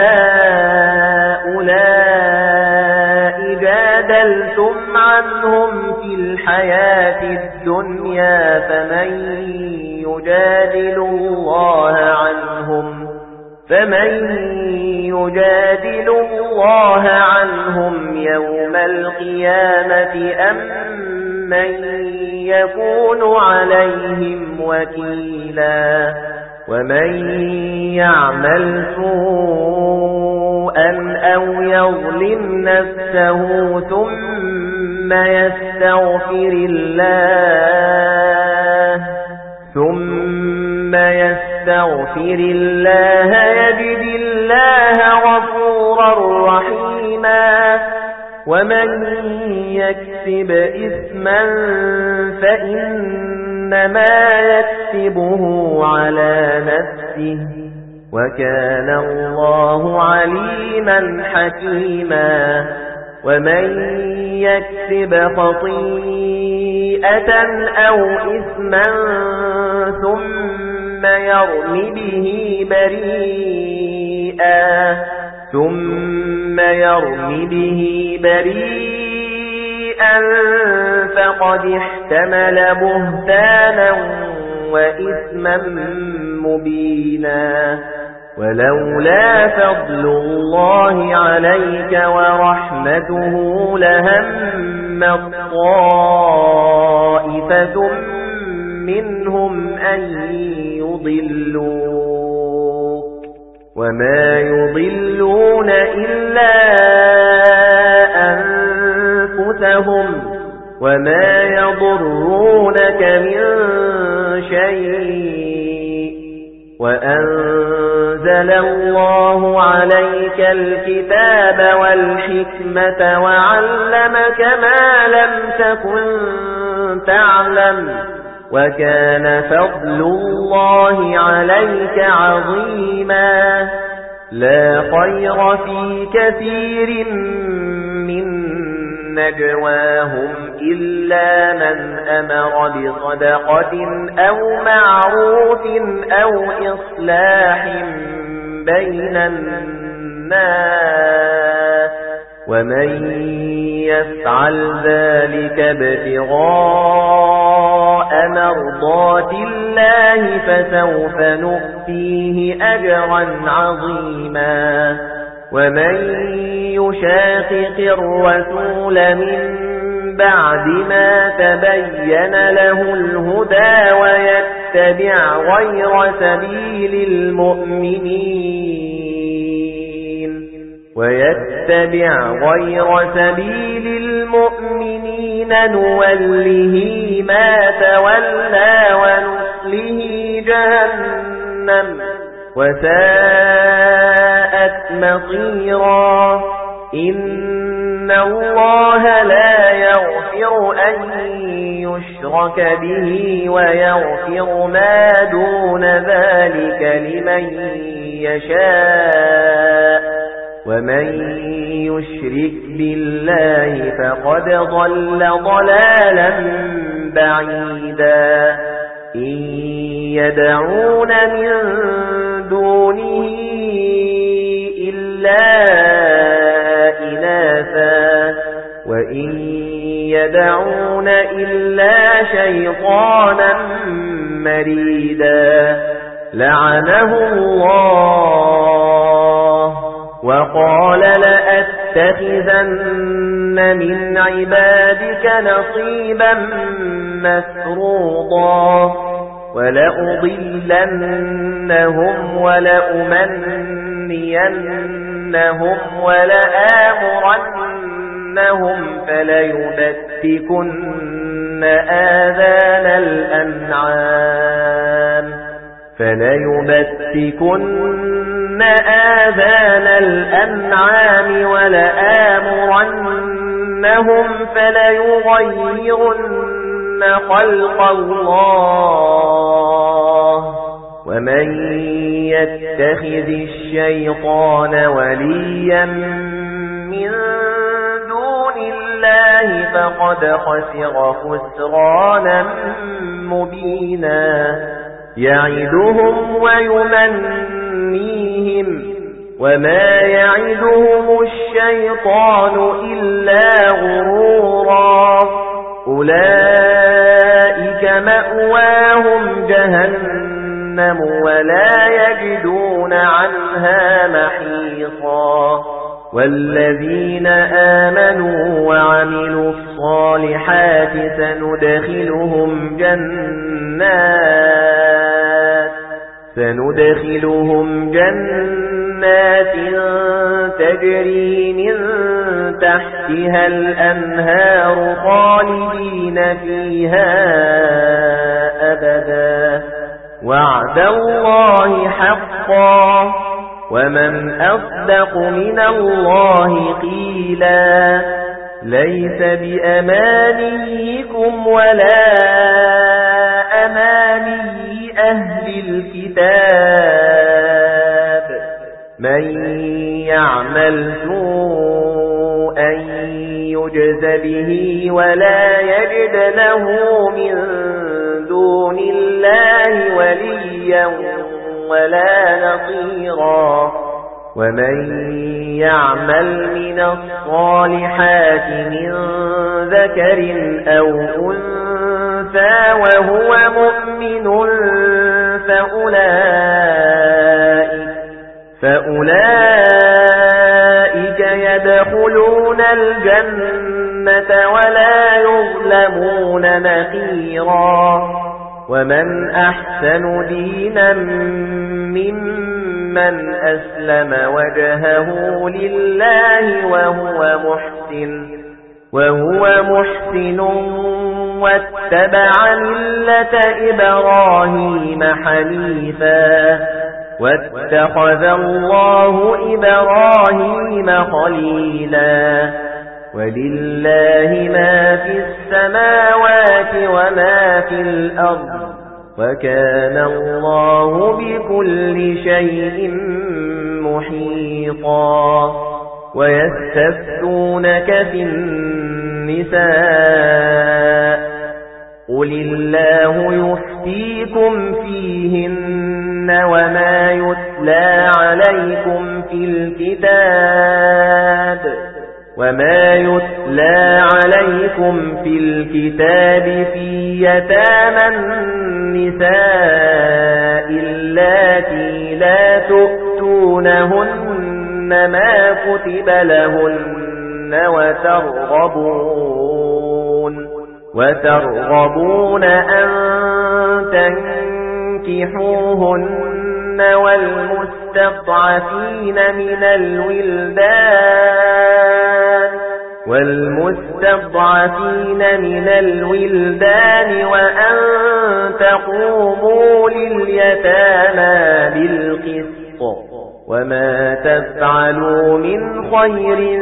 هؤلاء جادلتم عنهم في الحياة الدنيا فمن يجادل الله عنهم فمن يجادل الله عنهم يوم القيامة أم من يكون عليهم وكيلا ومن يعمل سوءا أو يظلم نفسه ثم يستغفر الله ثم يستغفر الله يجد الله غفورا رحيما ومن يكسب إثما فإنما يكسبه على نفسه وكان الله عليما حكيما ومن يكسب خطيئة أو إثما ثم يرم به بريئا ثم يرم به بريئا فقد احتمل بهتانا وإثما مبينا ولولا فضل الله عليك ورحمته لهم طائفة منهم أن يضلوك وما يضلون إلا أنفسهم وما يضرونك من شيء وأنزل الله عليك الكتاب والحكمة وعلمك ما لم تكن تعلم وكان فضل الله عليك عظيما لا خير في كثير من نجواهم إلا من أمر بصدقة أو معروف أو إصلاح بين الناس ومن يفعل ذلك ابتغاء مرضات الله فسوف نؤتيه أجرا عظيما ومن يشاقق الرسول من بعد ما تبين له الهدى ويتبع غير سبيل المؤمنين ويتبع غير سبيل المؤمنين نوله ما تولى ونصله جهنم وساءت مصيرا إن الله لا يغفر أن يشرك به ويغفر ما دون ذلك لمن يشاء ومن يشرك بالله فقد ضل ضلالا بعيدا إن يدعون من دونه إلا إناثا وإن يدعون إلا شيطانا مريدا لعنه الله وقال لأتخذن من عبادك نصيبا مفروضا ولأضلنهم ولأمنينهم ولآمرنهم فليبتكن آذان الأنعام فليبتكن آذان الأنعام ولآمرنهم فليغيرن خلق الله ومن يتخذ الشيطان وليا من دون الله فقد خسر خسرانا مبينا يعدهم ويمنيهم وما يعدهم الشيطان إلا غرورا أولئك مأواهم جهنم ولا يجدون عنها محيصا والذين آمنوا وعملوا الصالحات سندخلهم جنات سندخلهم جنات تجري من تحتها الأنهار خالدين فيها أبدا وعد الله حقا ومن أصدق من الله قيلا ليس بأمانيكم ولا أماني أهل الكتاب من يعمل سوءا يجز به ولا يجد له من دون الله وليا ولا نصيرا ومن يعمل من الصالحات من ذكر أو أنثى وهو مؤمن فأولئك, فأولئك يدخلون الجنة ولا يظلمون نقيرا ومن أحسن دينا ممن أسلم وجهه لله وهو محسن وهو محسن واتبع ملة إبراهيم حنيفا واتخذ الله إبراهيم خليلا ولله ما في السماوات وما في الأرض وكان الله بكل شيء محيطا ويستفتونك في النساء قل الله يفتيكم فيهن وما يتلى عليكم في الكتاب وما يتلى عليكم في الكتاب في يتامى النساء اللاتي لا تؤتونهن ما كتب لهن وترغبون وترغبون أن تنكحوهن والمستضعفين من الولدان والمستضعفين من الولدان وأن تقوموا لليتامى بالقسط وما تفعلوا من خير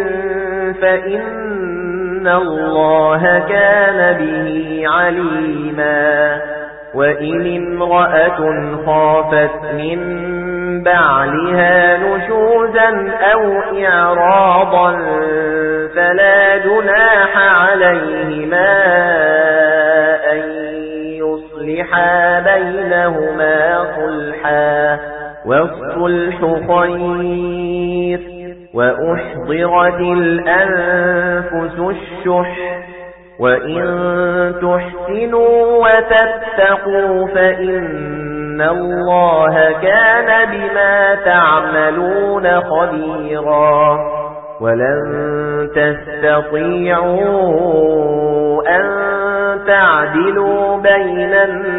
فإن الله كان به عليما وإن امرأة خافت من بعلها نشوزا أو إعراضا فلا جناح عليهما أن يصلحا بينهما صلحا والصلح خير وأحضرت الأنفس الشح وإن تحسنوا وتتقوا فإن الله كان بما تعملون خبيرا ولن تستطيعوا أن تعدلوا بين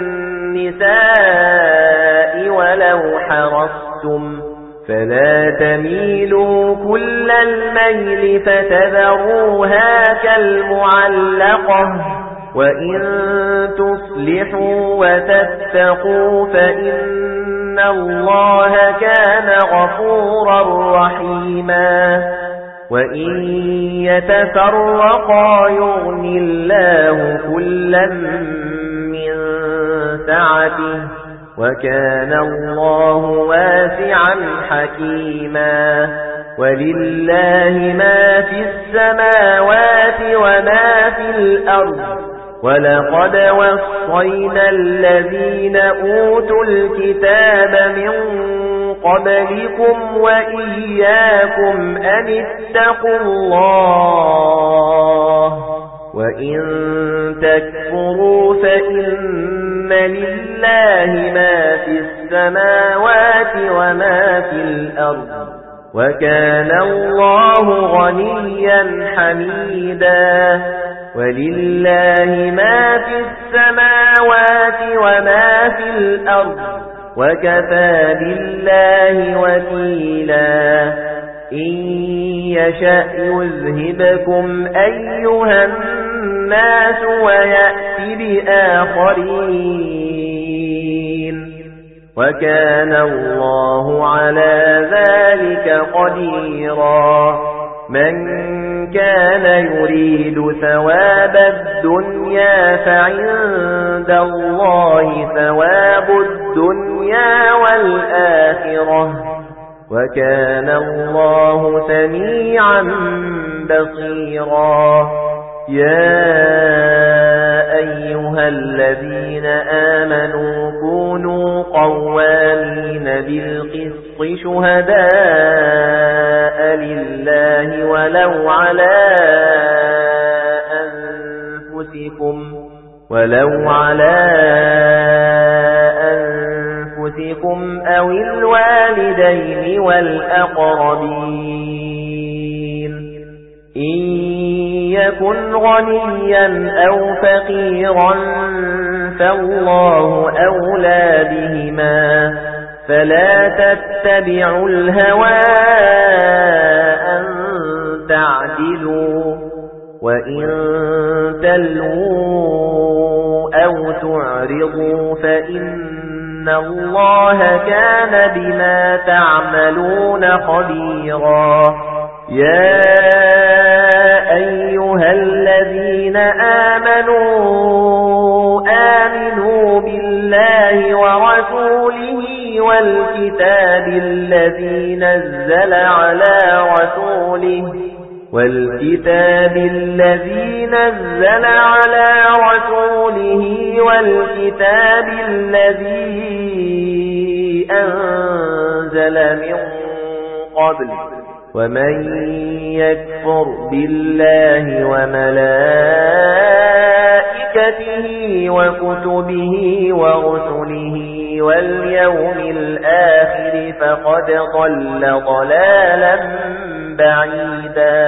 النساء ولو حرصتم فلا تميلوا كل الميل فتذروها كالمعلقة وإن تصلحوا وتتقوا فإن الله كان غفورا رحيما وإن يتفرقا يغني الله كلا من سعته وكان الله واسعا حكيما ولله ما في السماوات وما في الأرض ولقد وصينا الذين أوتوا الكتاب من قبلكم وإياكم أن اتقوا الله وإن تكفروا فإن لله ما في السماوات وما في الأرض وكان الله غنيا حميدا ولله ما في السماوات وما في الأرض وكفى بالله وكيلا إن يشأ يذهبكم أيها الناس ويأتي بآخرين وكان الله على ذلك قديرا من كان يريد ثواب الدنيا فعند الله ثواب الدنيا والآخرة وكان الله سميعا بصيرا يا أيها الذين آمنوا كونوا قوامين بالقسط شهداء لله ولو على أنفسكم ولو على أنفسكم أو الوالدين والأقربين إن يكن غنيا أو فقيرا فالله أولى بهما فلا تتبعوا الهوى أن تعدلوا وإن تلووا أو تعرضوا فإن الله كان بما تعملون خبيرا يا أيها الذين آمنوا آمنوا بالله ورسوله والكتاب الذي نزل على رسوله والكتاب الذي نزل على رسوله والكتاب الذي أنزل من قبل ومن يكفر بالله وملائكته وكتبه ورسله واليوم الآخر فقد ضل ضلالا بعيدا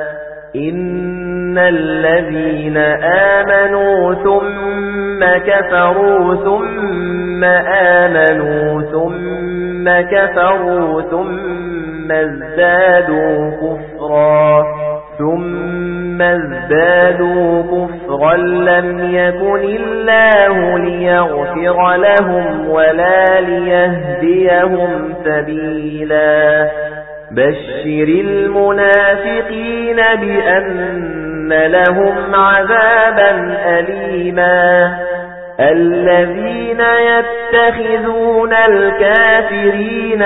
إن الذين آمنوا ثم كفروا ثم آمنوا ثم كفروا ثم ازدادوا كفرا ثم ازدادوا كفرا لم يكن الله ليغفر لهم ولا ليهديهم سبيلا بشر المنافقين بأن لهم عذابا أليما الذين يتخذون الكافرين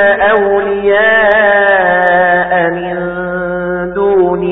أولياء من دون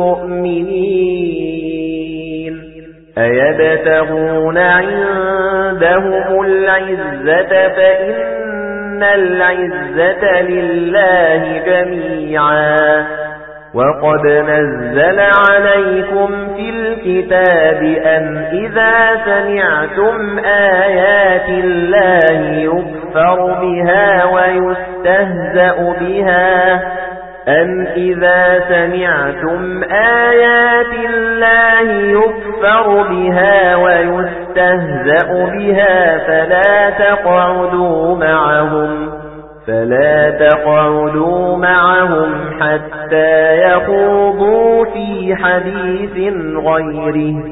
المؤمنين أيبتغون عندهم العزة فإن العزة لله جميعا وقد نزل عليكم في الكتاب أن إذا سمعتم آيات الله يكفر بها ويستهزأ بها أن إذا سمعتم آيات الله يكفر بها ويستهزأ بها فلا تقعدوا معهم فلا تقعدوا معهم حتى يخوضوا في حديث غيره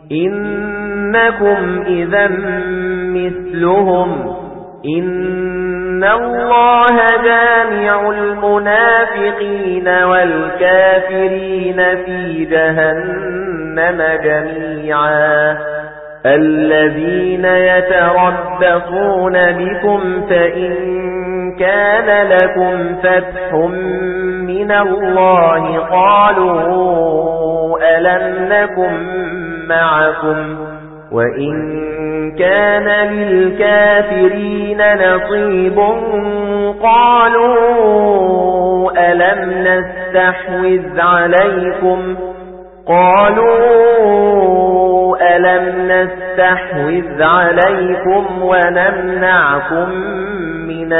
إنكم إذا مثلهم إن الله جامع المنافقين والكافرين في جهنم جميعا الذين يتربصون بكم فإن كان لكم فتح من الله قالوا ألم نكن معكم وإن كان للكافرين نصيب قالوا ألم نستحوذ عليكم قالوا ألم نستحوذ عليكم ونمنعكم من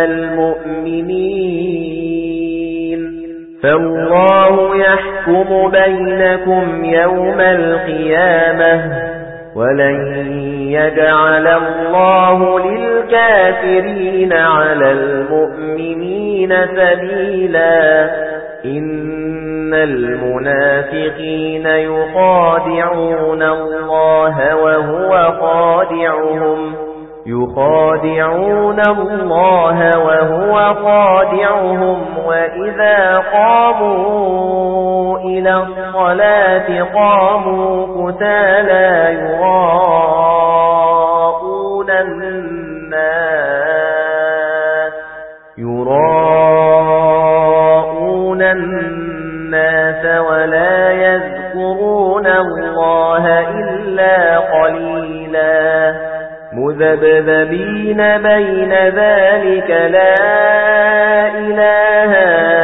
المؤمنين فالله يحكم بينكم يوم القيامة ولن يجعل الله للكافرين على المؤمنين سبيلا إن المنافقين يخادعون الله وهو خادعهم يخادعون الله وهو خادعهم وإذا قاموا إلى الصلاة قاموا كسالى يراءون الناس يراءون الناس ولا يذكرون الله إلا قليلا مذبذبين بين ذلك لا إله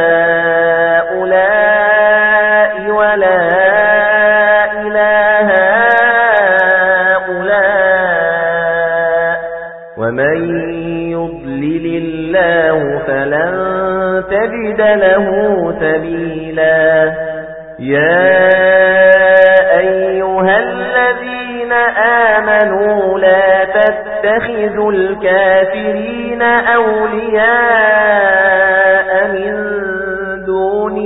هؤلاء ولا إله هؤلاء ومن يضلل الله فلن تجد له سبيلا يا أيها الذين آمنوا لا تتخذوا الكافرين أولياء من دون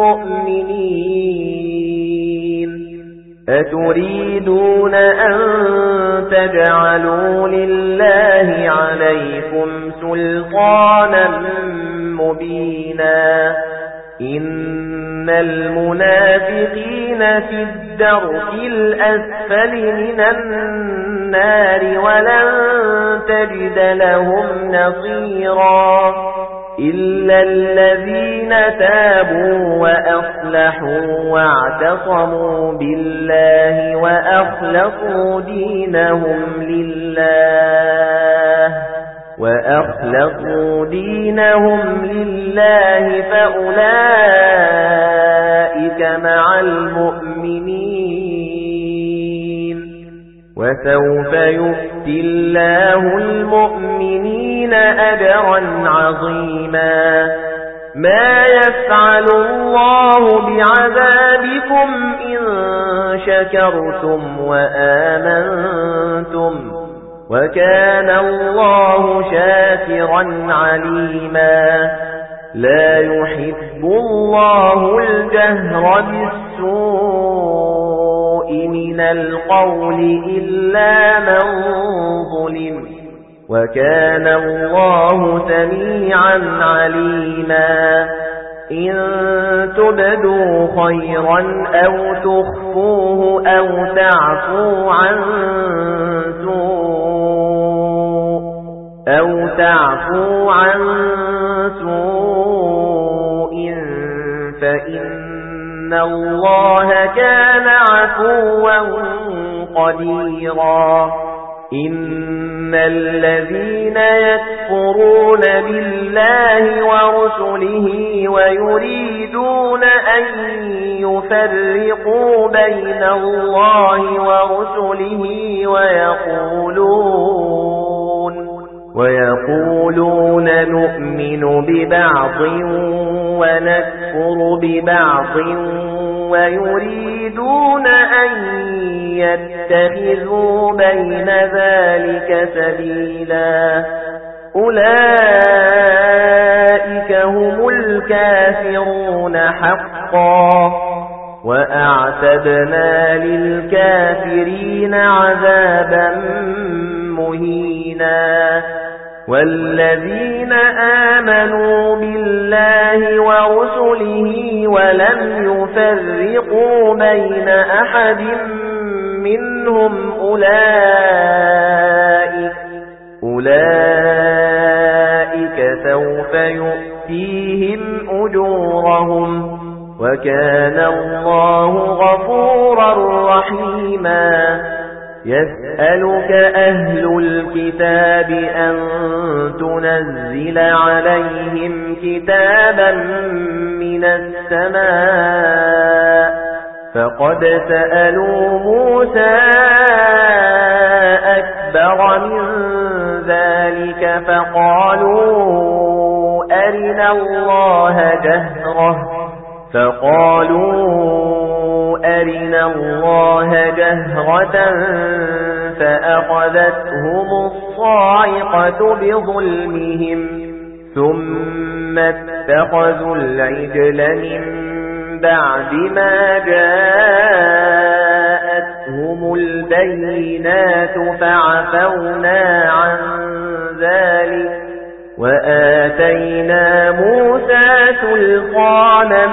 المؤمنين أتريدون أن تجعلوا لله عليكم سلطانا مبينا إن المنافقين في الدرك الأسفل من النار ولن تجد لهم نصيرا إلا الذين تابوا وأصلحوا واعتصموا بالله وأخلصوا دينهم لله وأخلصوا دينهم لله فأولئك مع المؤمنين وسوف يؤتي الله المؤمنين أجرا عظيما ما يفعل الله بعذابكم إن شكرتم وآمنتم وكان الله شاكرا عليما لا يحب الله الجهر بالسوء من القول إلا من ظلم وكان الله سميعا عليما إن تبدوا خيرا أو تخفوه أو تعفو عن سوء أو تعفو عن سوء فإن الله كان عفوا قديرا إن الذين يكفرون بالله ورسله ويريدون أن يفرقوا بين الله ورسله ويقولون ويقولون نؤمن ببعض ونكفر ببعض ويريدون أن يتخذوا بين ذلك سبيلا أولئك هم الكافرون حقا وأعتدنا للكافرين عذابا مهينا والذين آمنوا بالله ورسله ولم يفرقوا بين أحد منهم أولئك أولئك سوف يؤتيهم أجورهم وكان الله غفورا رحيما يسألك أهل الكتاب أن تنزل عليهم كتابا من السماء فقد سألوا موسى أكبر من ذلك فقالوا أرنا الله جهرة فقالوا أرنا الله جهرة فأخذتهم الصاعقة بظلمهم ثم اتخذوا العجل من بعد ما جاءتهم البينات فعفونا عن ذلك وآتينا موسى سلطانا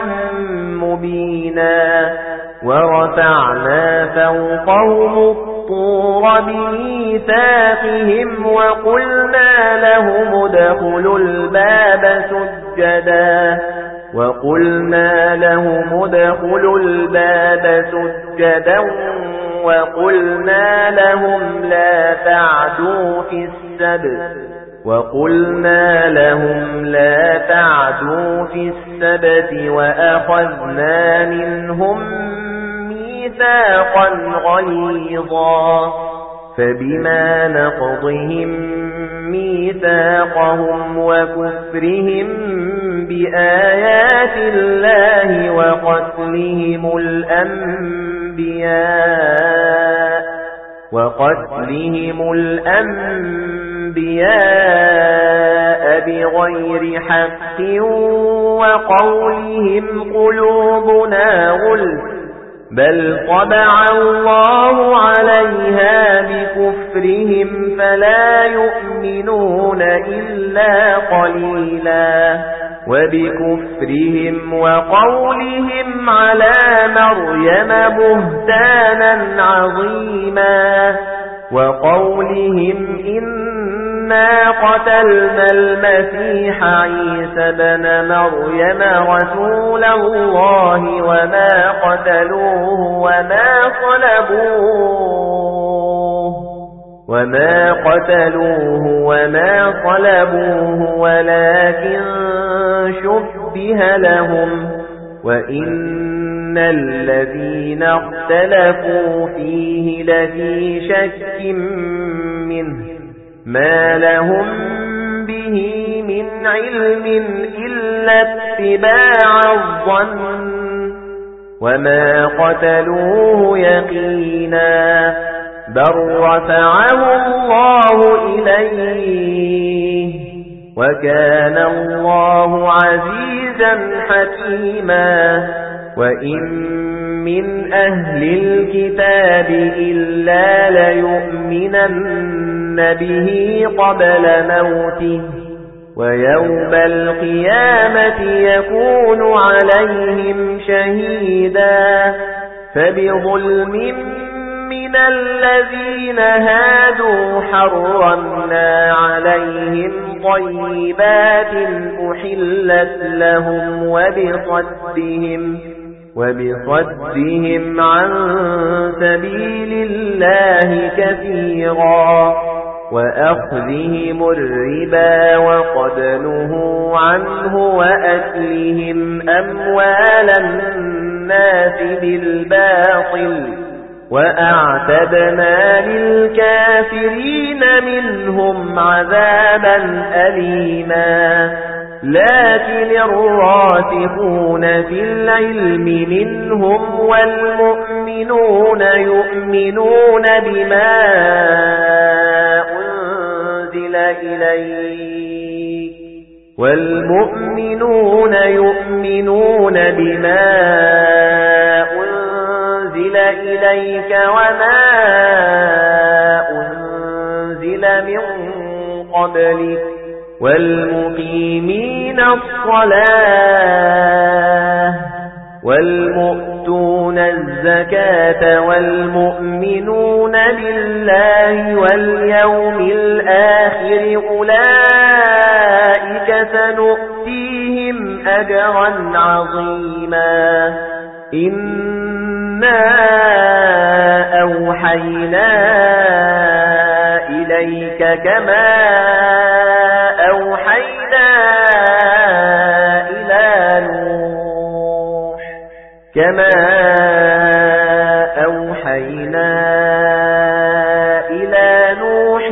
مبينا ورفعنا فوقهم الطور بميثاقهم وقلنا لهم ادخلوا الباب سجدا وقلنا لهم ادخلوا الباب سجدا وقلنا لهم لا تعدوا في السبت وقلنا لهم لا تعدوا في السبت وأخذنا منهم ميثاقا غليظا فبما نقضهم ميثاقهم وكفرهم بآيات الله وقتلهم الأنبياء وقتلهم الأنبياء بغير حق وقولهم قلوبنا غلف بل طبع الله عليها بكفرهم فلا يؤمنون إلا قليلا وبكفرهم وقولهم على مريم بهتانا عظيما وقولهم إنا قتلنا المسيح عيسى بن مريم رسول الله وما قتلوه وما صلبوه وما قتلوه وما صلبوه ولكن شبه لهم وإن الذين اختلفوا فيه لفي شك منه ما لهم به من علم إلا اتباع الظن وما قتلوه يقينا بل رفعه الله إليه وكان الله عزيزا حكيما وإن من أهل الكتاب إلا ليؤمنن به قبل موته ويوم القيامة يكون عليهم شهيدا فبظلم من الذين هادوا حرمنا عليهم طيبات أحلت لهم وبصدهم وبصدهم عن سبيل الله كثيرا وأخذهم الربا وقد نهوا عنه وأكلهم أموال الناس بالباطل وأعتدنا للكافرين منهم عذابا أليما لكن الراسخون في العلم منهم والمؤمنون يؤمنون بما أنزل إليك والمؤمنون يؤمنون بما أنزل إليك وما أنزل من قبلك والمقيمين الصلاة والمؤتون الزكاة والمؤمنون بالله واليوم الآخر أولئك سنؤتيهم أجرا عظيما إنا أوحينا إليك كما أوحينا إلى نوح كما أوحينا إلى نوح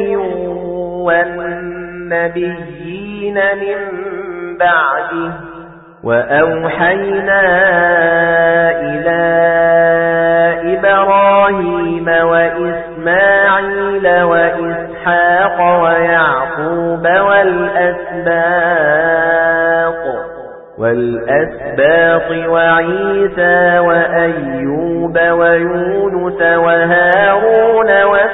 والنبيين من بعده وأوحينا إلى إبراهيم وإسماعيل وإسحاق ويعقوب والأسباط والأسباط وعيسى وأيوب ويونس وهارون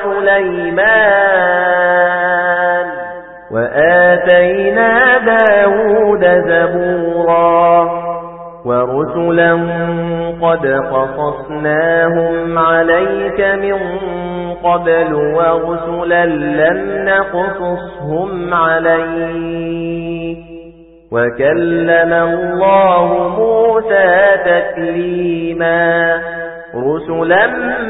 وسليمان وآتينا داود زبورا ورسلا قد قصصناهم عليك من قبل ورسلا لم نقصصهم عليك وكلم الله موسى تكليما رسلا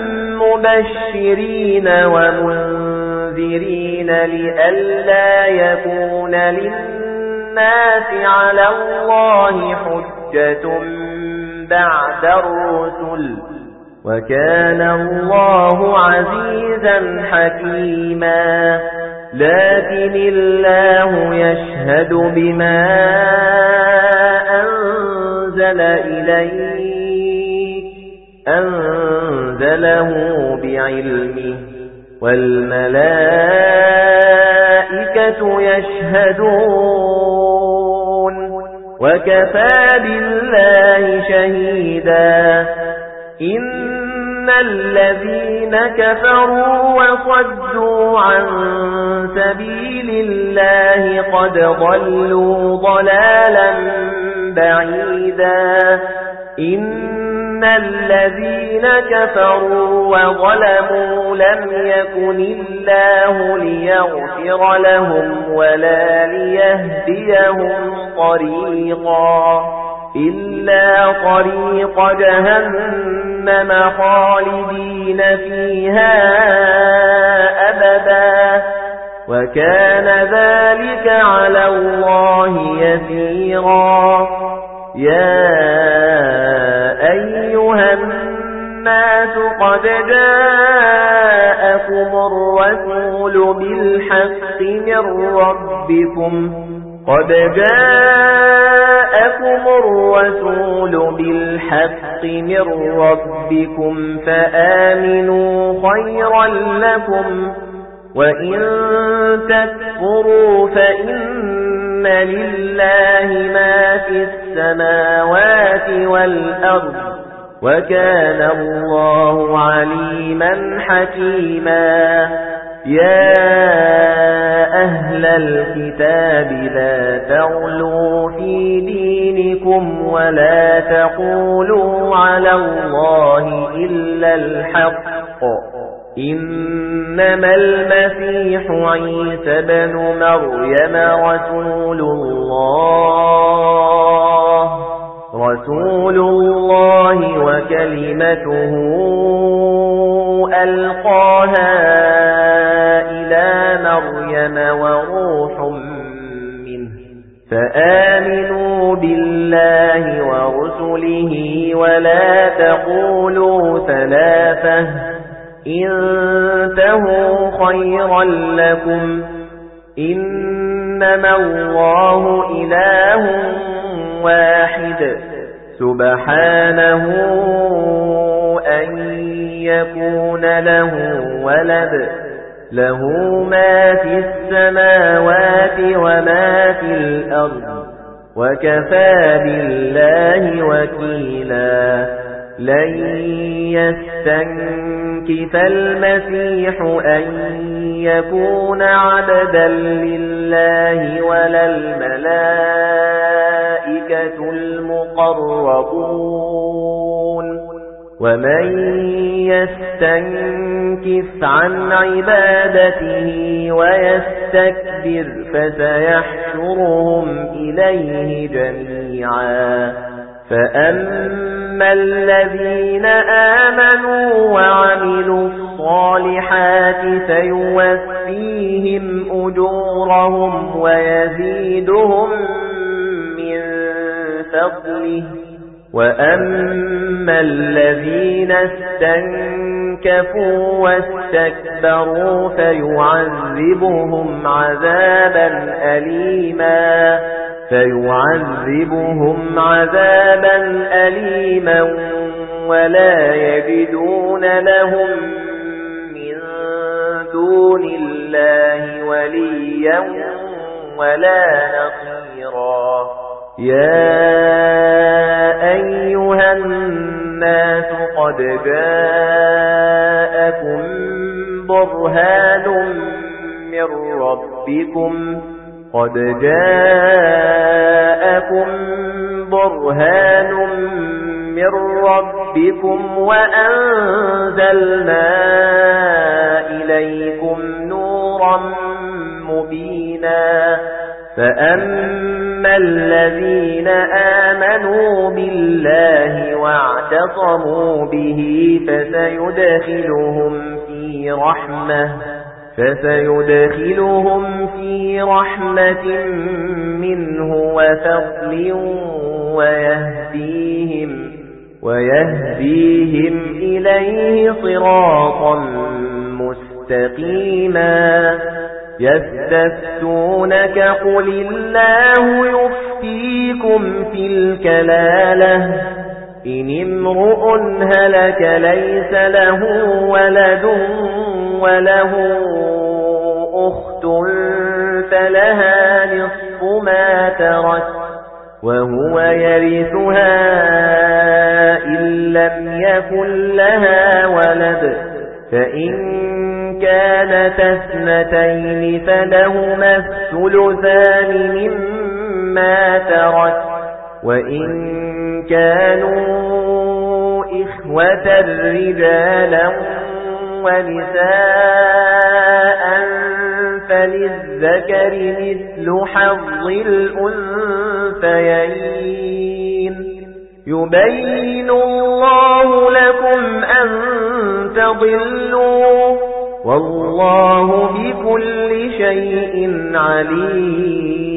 مبشرين ومنذرين لئلا يكون للناس على الله حجة بعد الرسل وكان الله عزيزا حكيما لكن الله يشهد بما أنزل إليك أنزله بعلمه والملائكة يشهدون وكفى بالله شهيدا إن الذين كفروا وصدوا عن سبيل الله قد ضلوا ضلالا بعيدا إن الذين كفروا وظلموا لم يكن الله ليغفر لهم ولا ليهديهم طريقا إلا طريق جهنم خالدين فيها أبدا وكان ذلك على الله يسيرا يا أيها الناس قد جاءكم الرسول بالحق من ربكم قد جاءكم الرسول بالحق من ربكم فآمنوا خيرا لكم وإن تكفروا فإن لله ما في السماوات والأرض وكان الله عليما حكيما يا أهل الكتاب لا تغلوا في دينكم ولا تقولوا على الله إلا الحق إنما المسيح عيسى بن مريم رسول الله رسول الله وكلمته ألقاها إلى مريم وروح منه فآمنوا بالله ورسله ولا تقولوا ثلاثة انتهوا خيرا لكم إنما الله إله واحد سبحانه أن يكون له ولد له ما في السماوات وما في الأرض وكفى بالله وكيلا لن يستنكف المسيح أن يكون عبدا لله ولا الملائكة المقربون ومن يستنكف عن عبادته ويستكبر فسيحشرهم إليه جميعا فأما الذين آمنوا وعملوا الصالحات فيوفيهم أجورهم ويزيدهم من فضله وأما الذين استنكفوا واستكبروا فيعذبهم عذابا أليما فيعذبهم عذابا أليما ولا يجدون لهم من دون الله وليا ولا نصيرا يا أيها الناس قد جاءكم برهان من ربكم قد جاءكم برهان من ربكم وأنزلنا إليكم نورا مبينا فأما الذين آمنوا بالله واعتصموا به فسيدخلهم في رحمة فسيدخلهم في رحمة منه وفضل ويهديهم ويهديهم إليه صراطا مستقيما يستفتونك قل الله يفتيكم في الكلالة إن امرؤ هلك ليس له ولد وله أخت فلها نصف ما ترك وهو يرثها إن لم يكن لها ولد فإن كانت اثنتين فلهما الثلثان مما ترك وإن كانوا إخوة رجالا ونساء فللذكر مثل حظ الأنثيين يبين الله لكم أن تضلوا والله بكل شيء عليم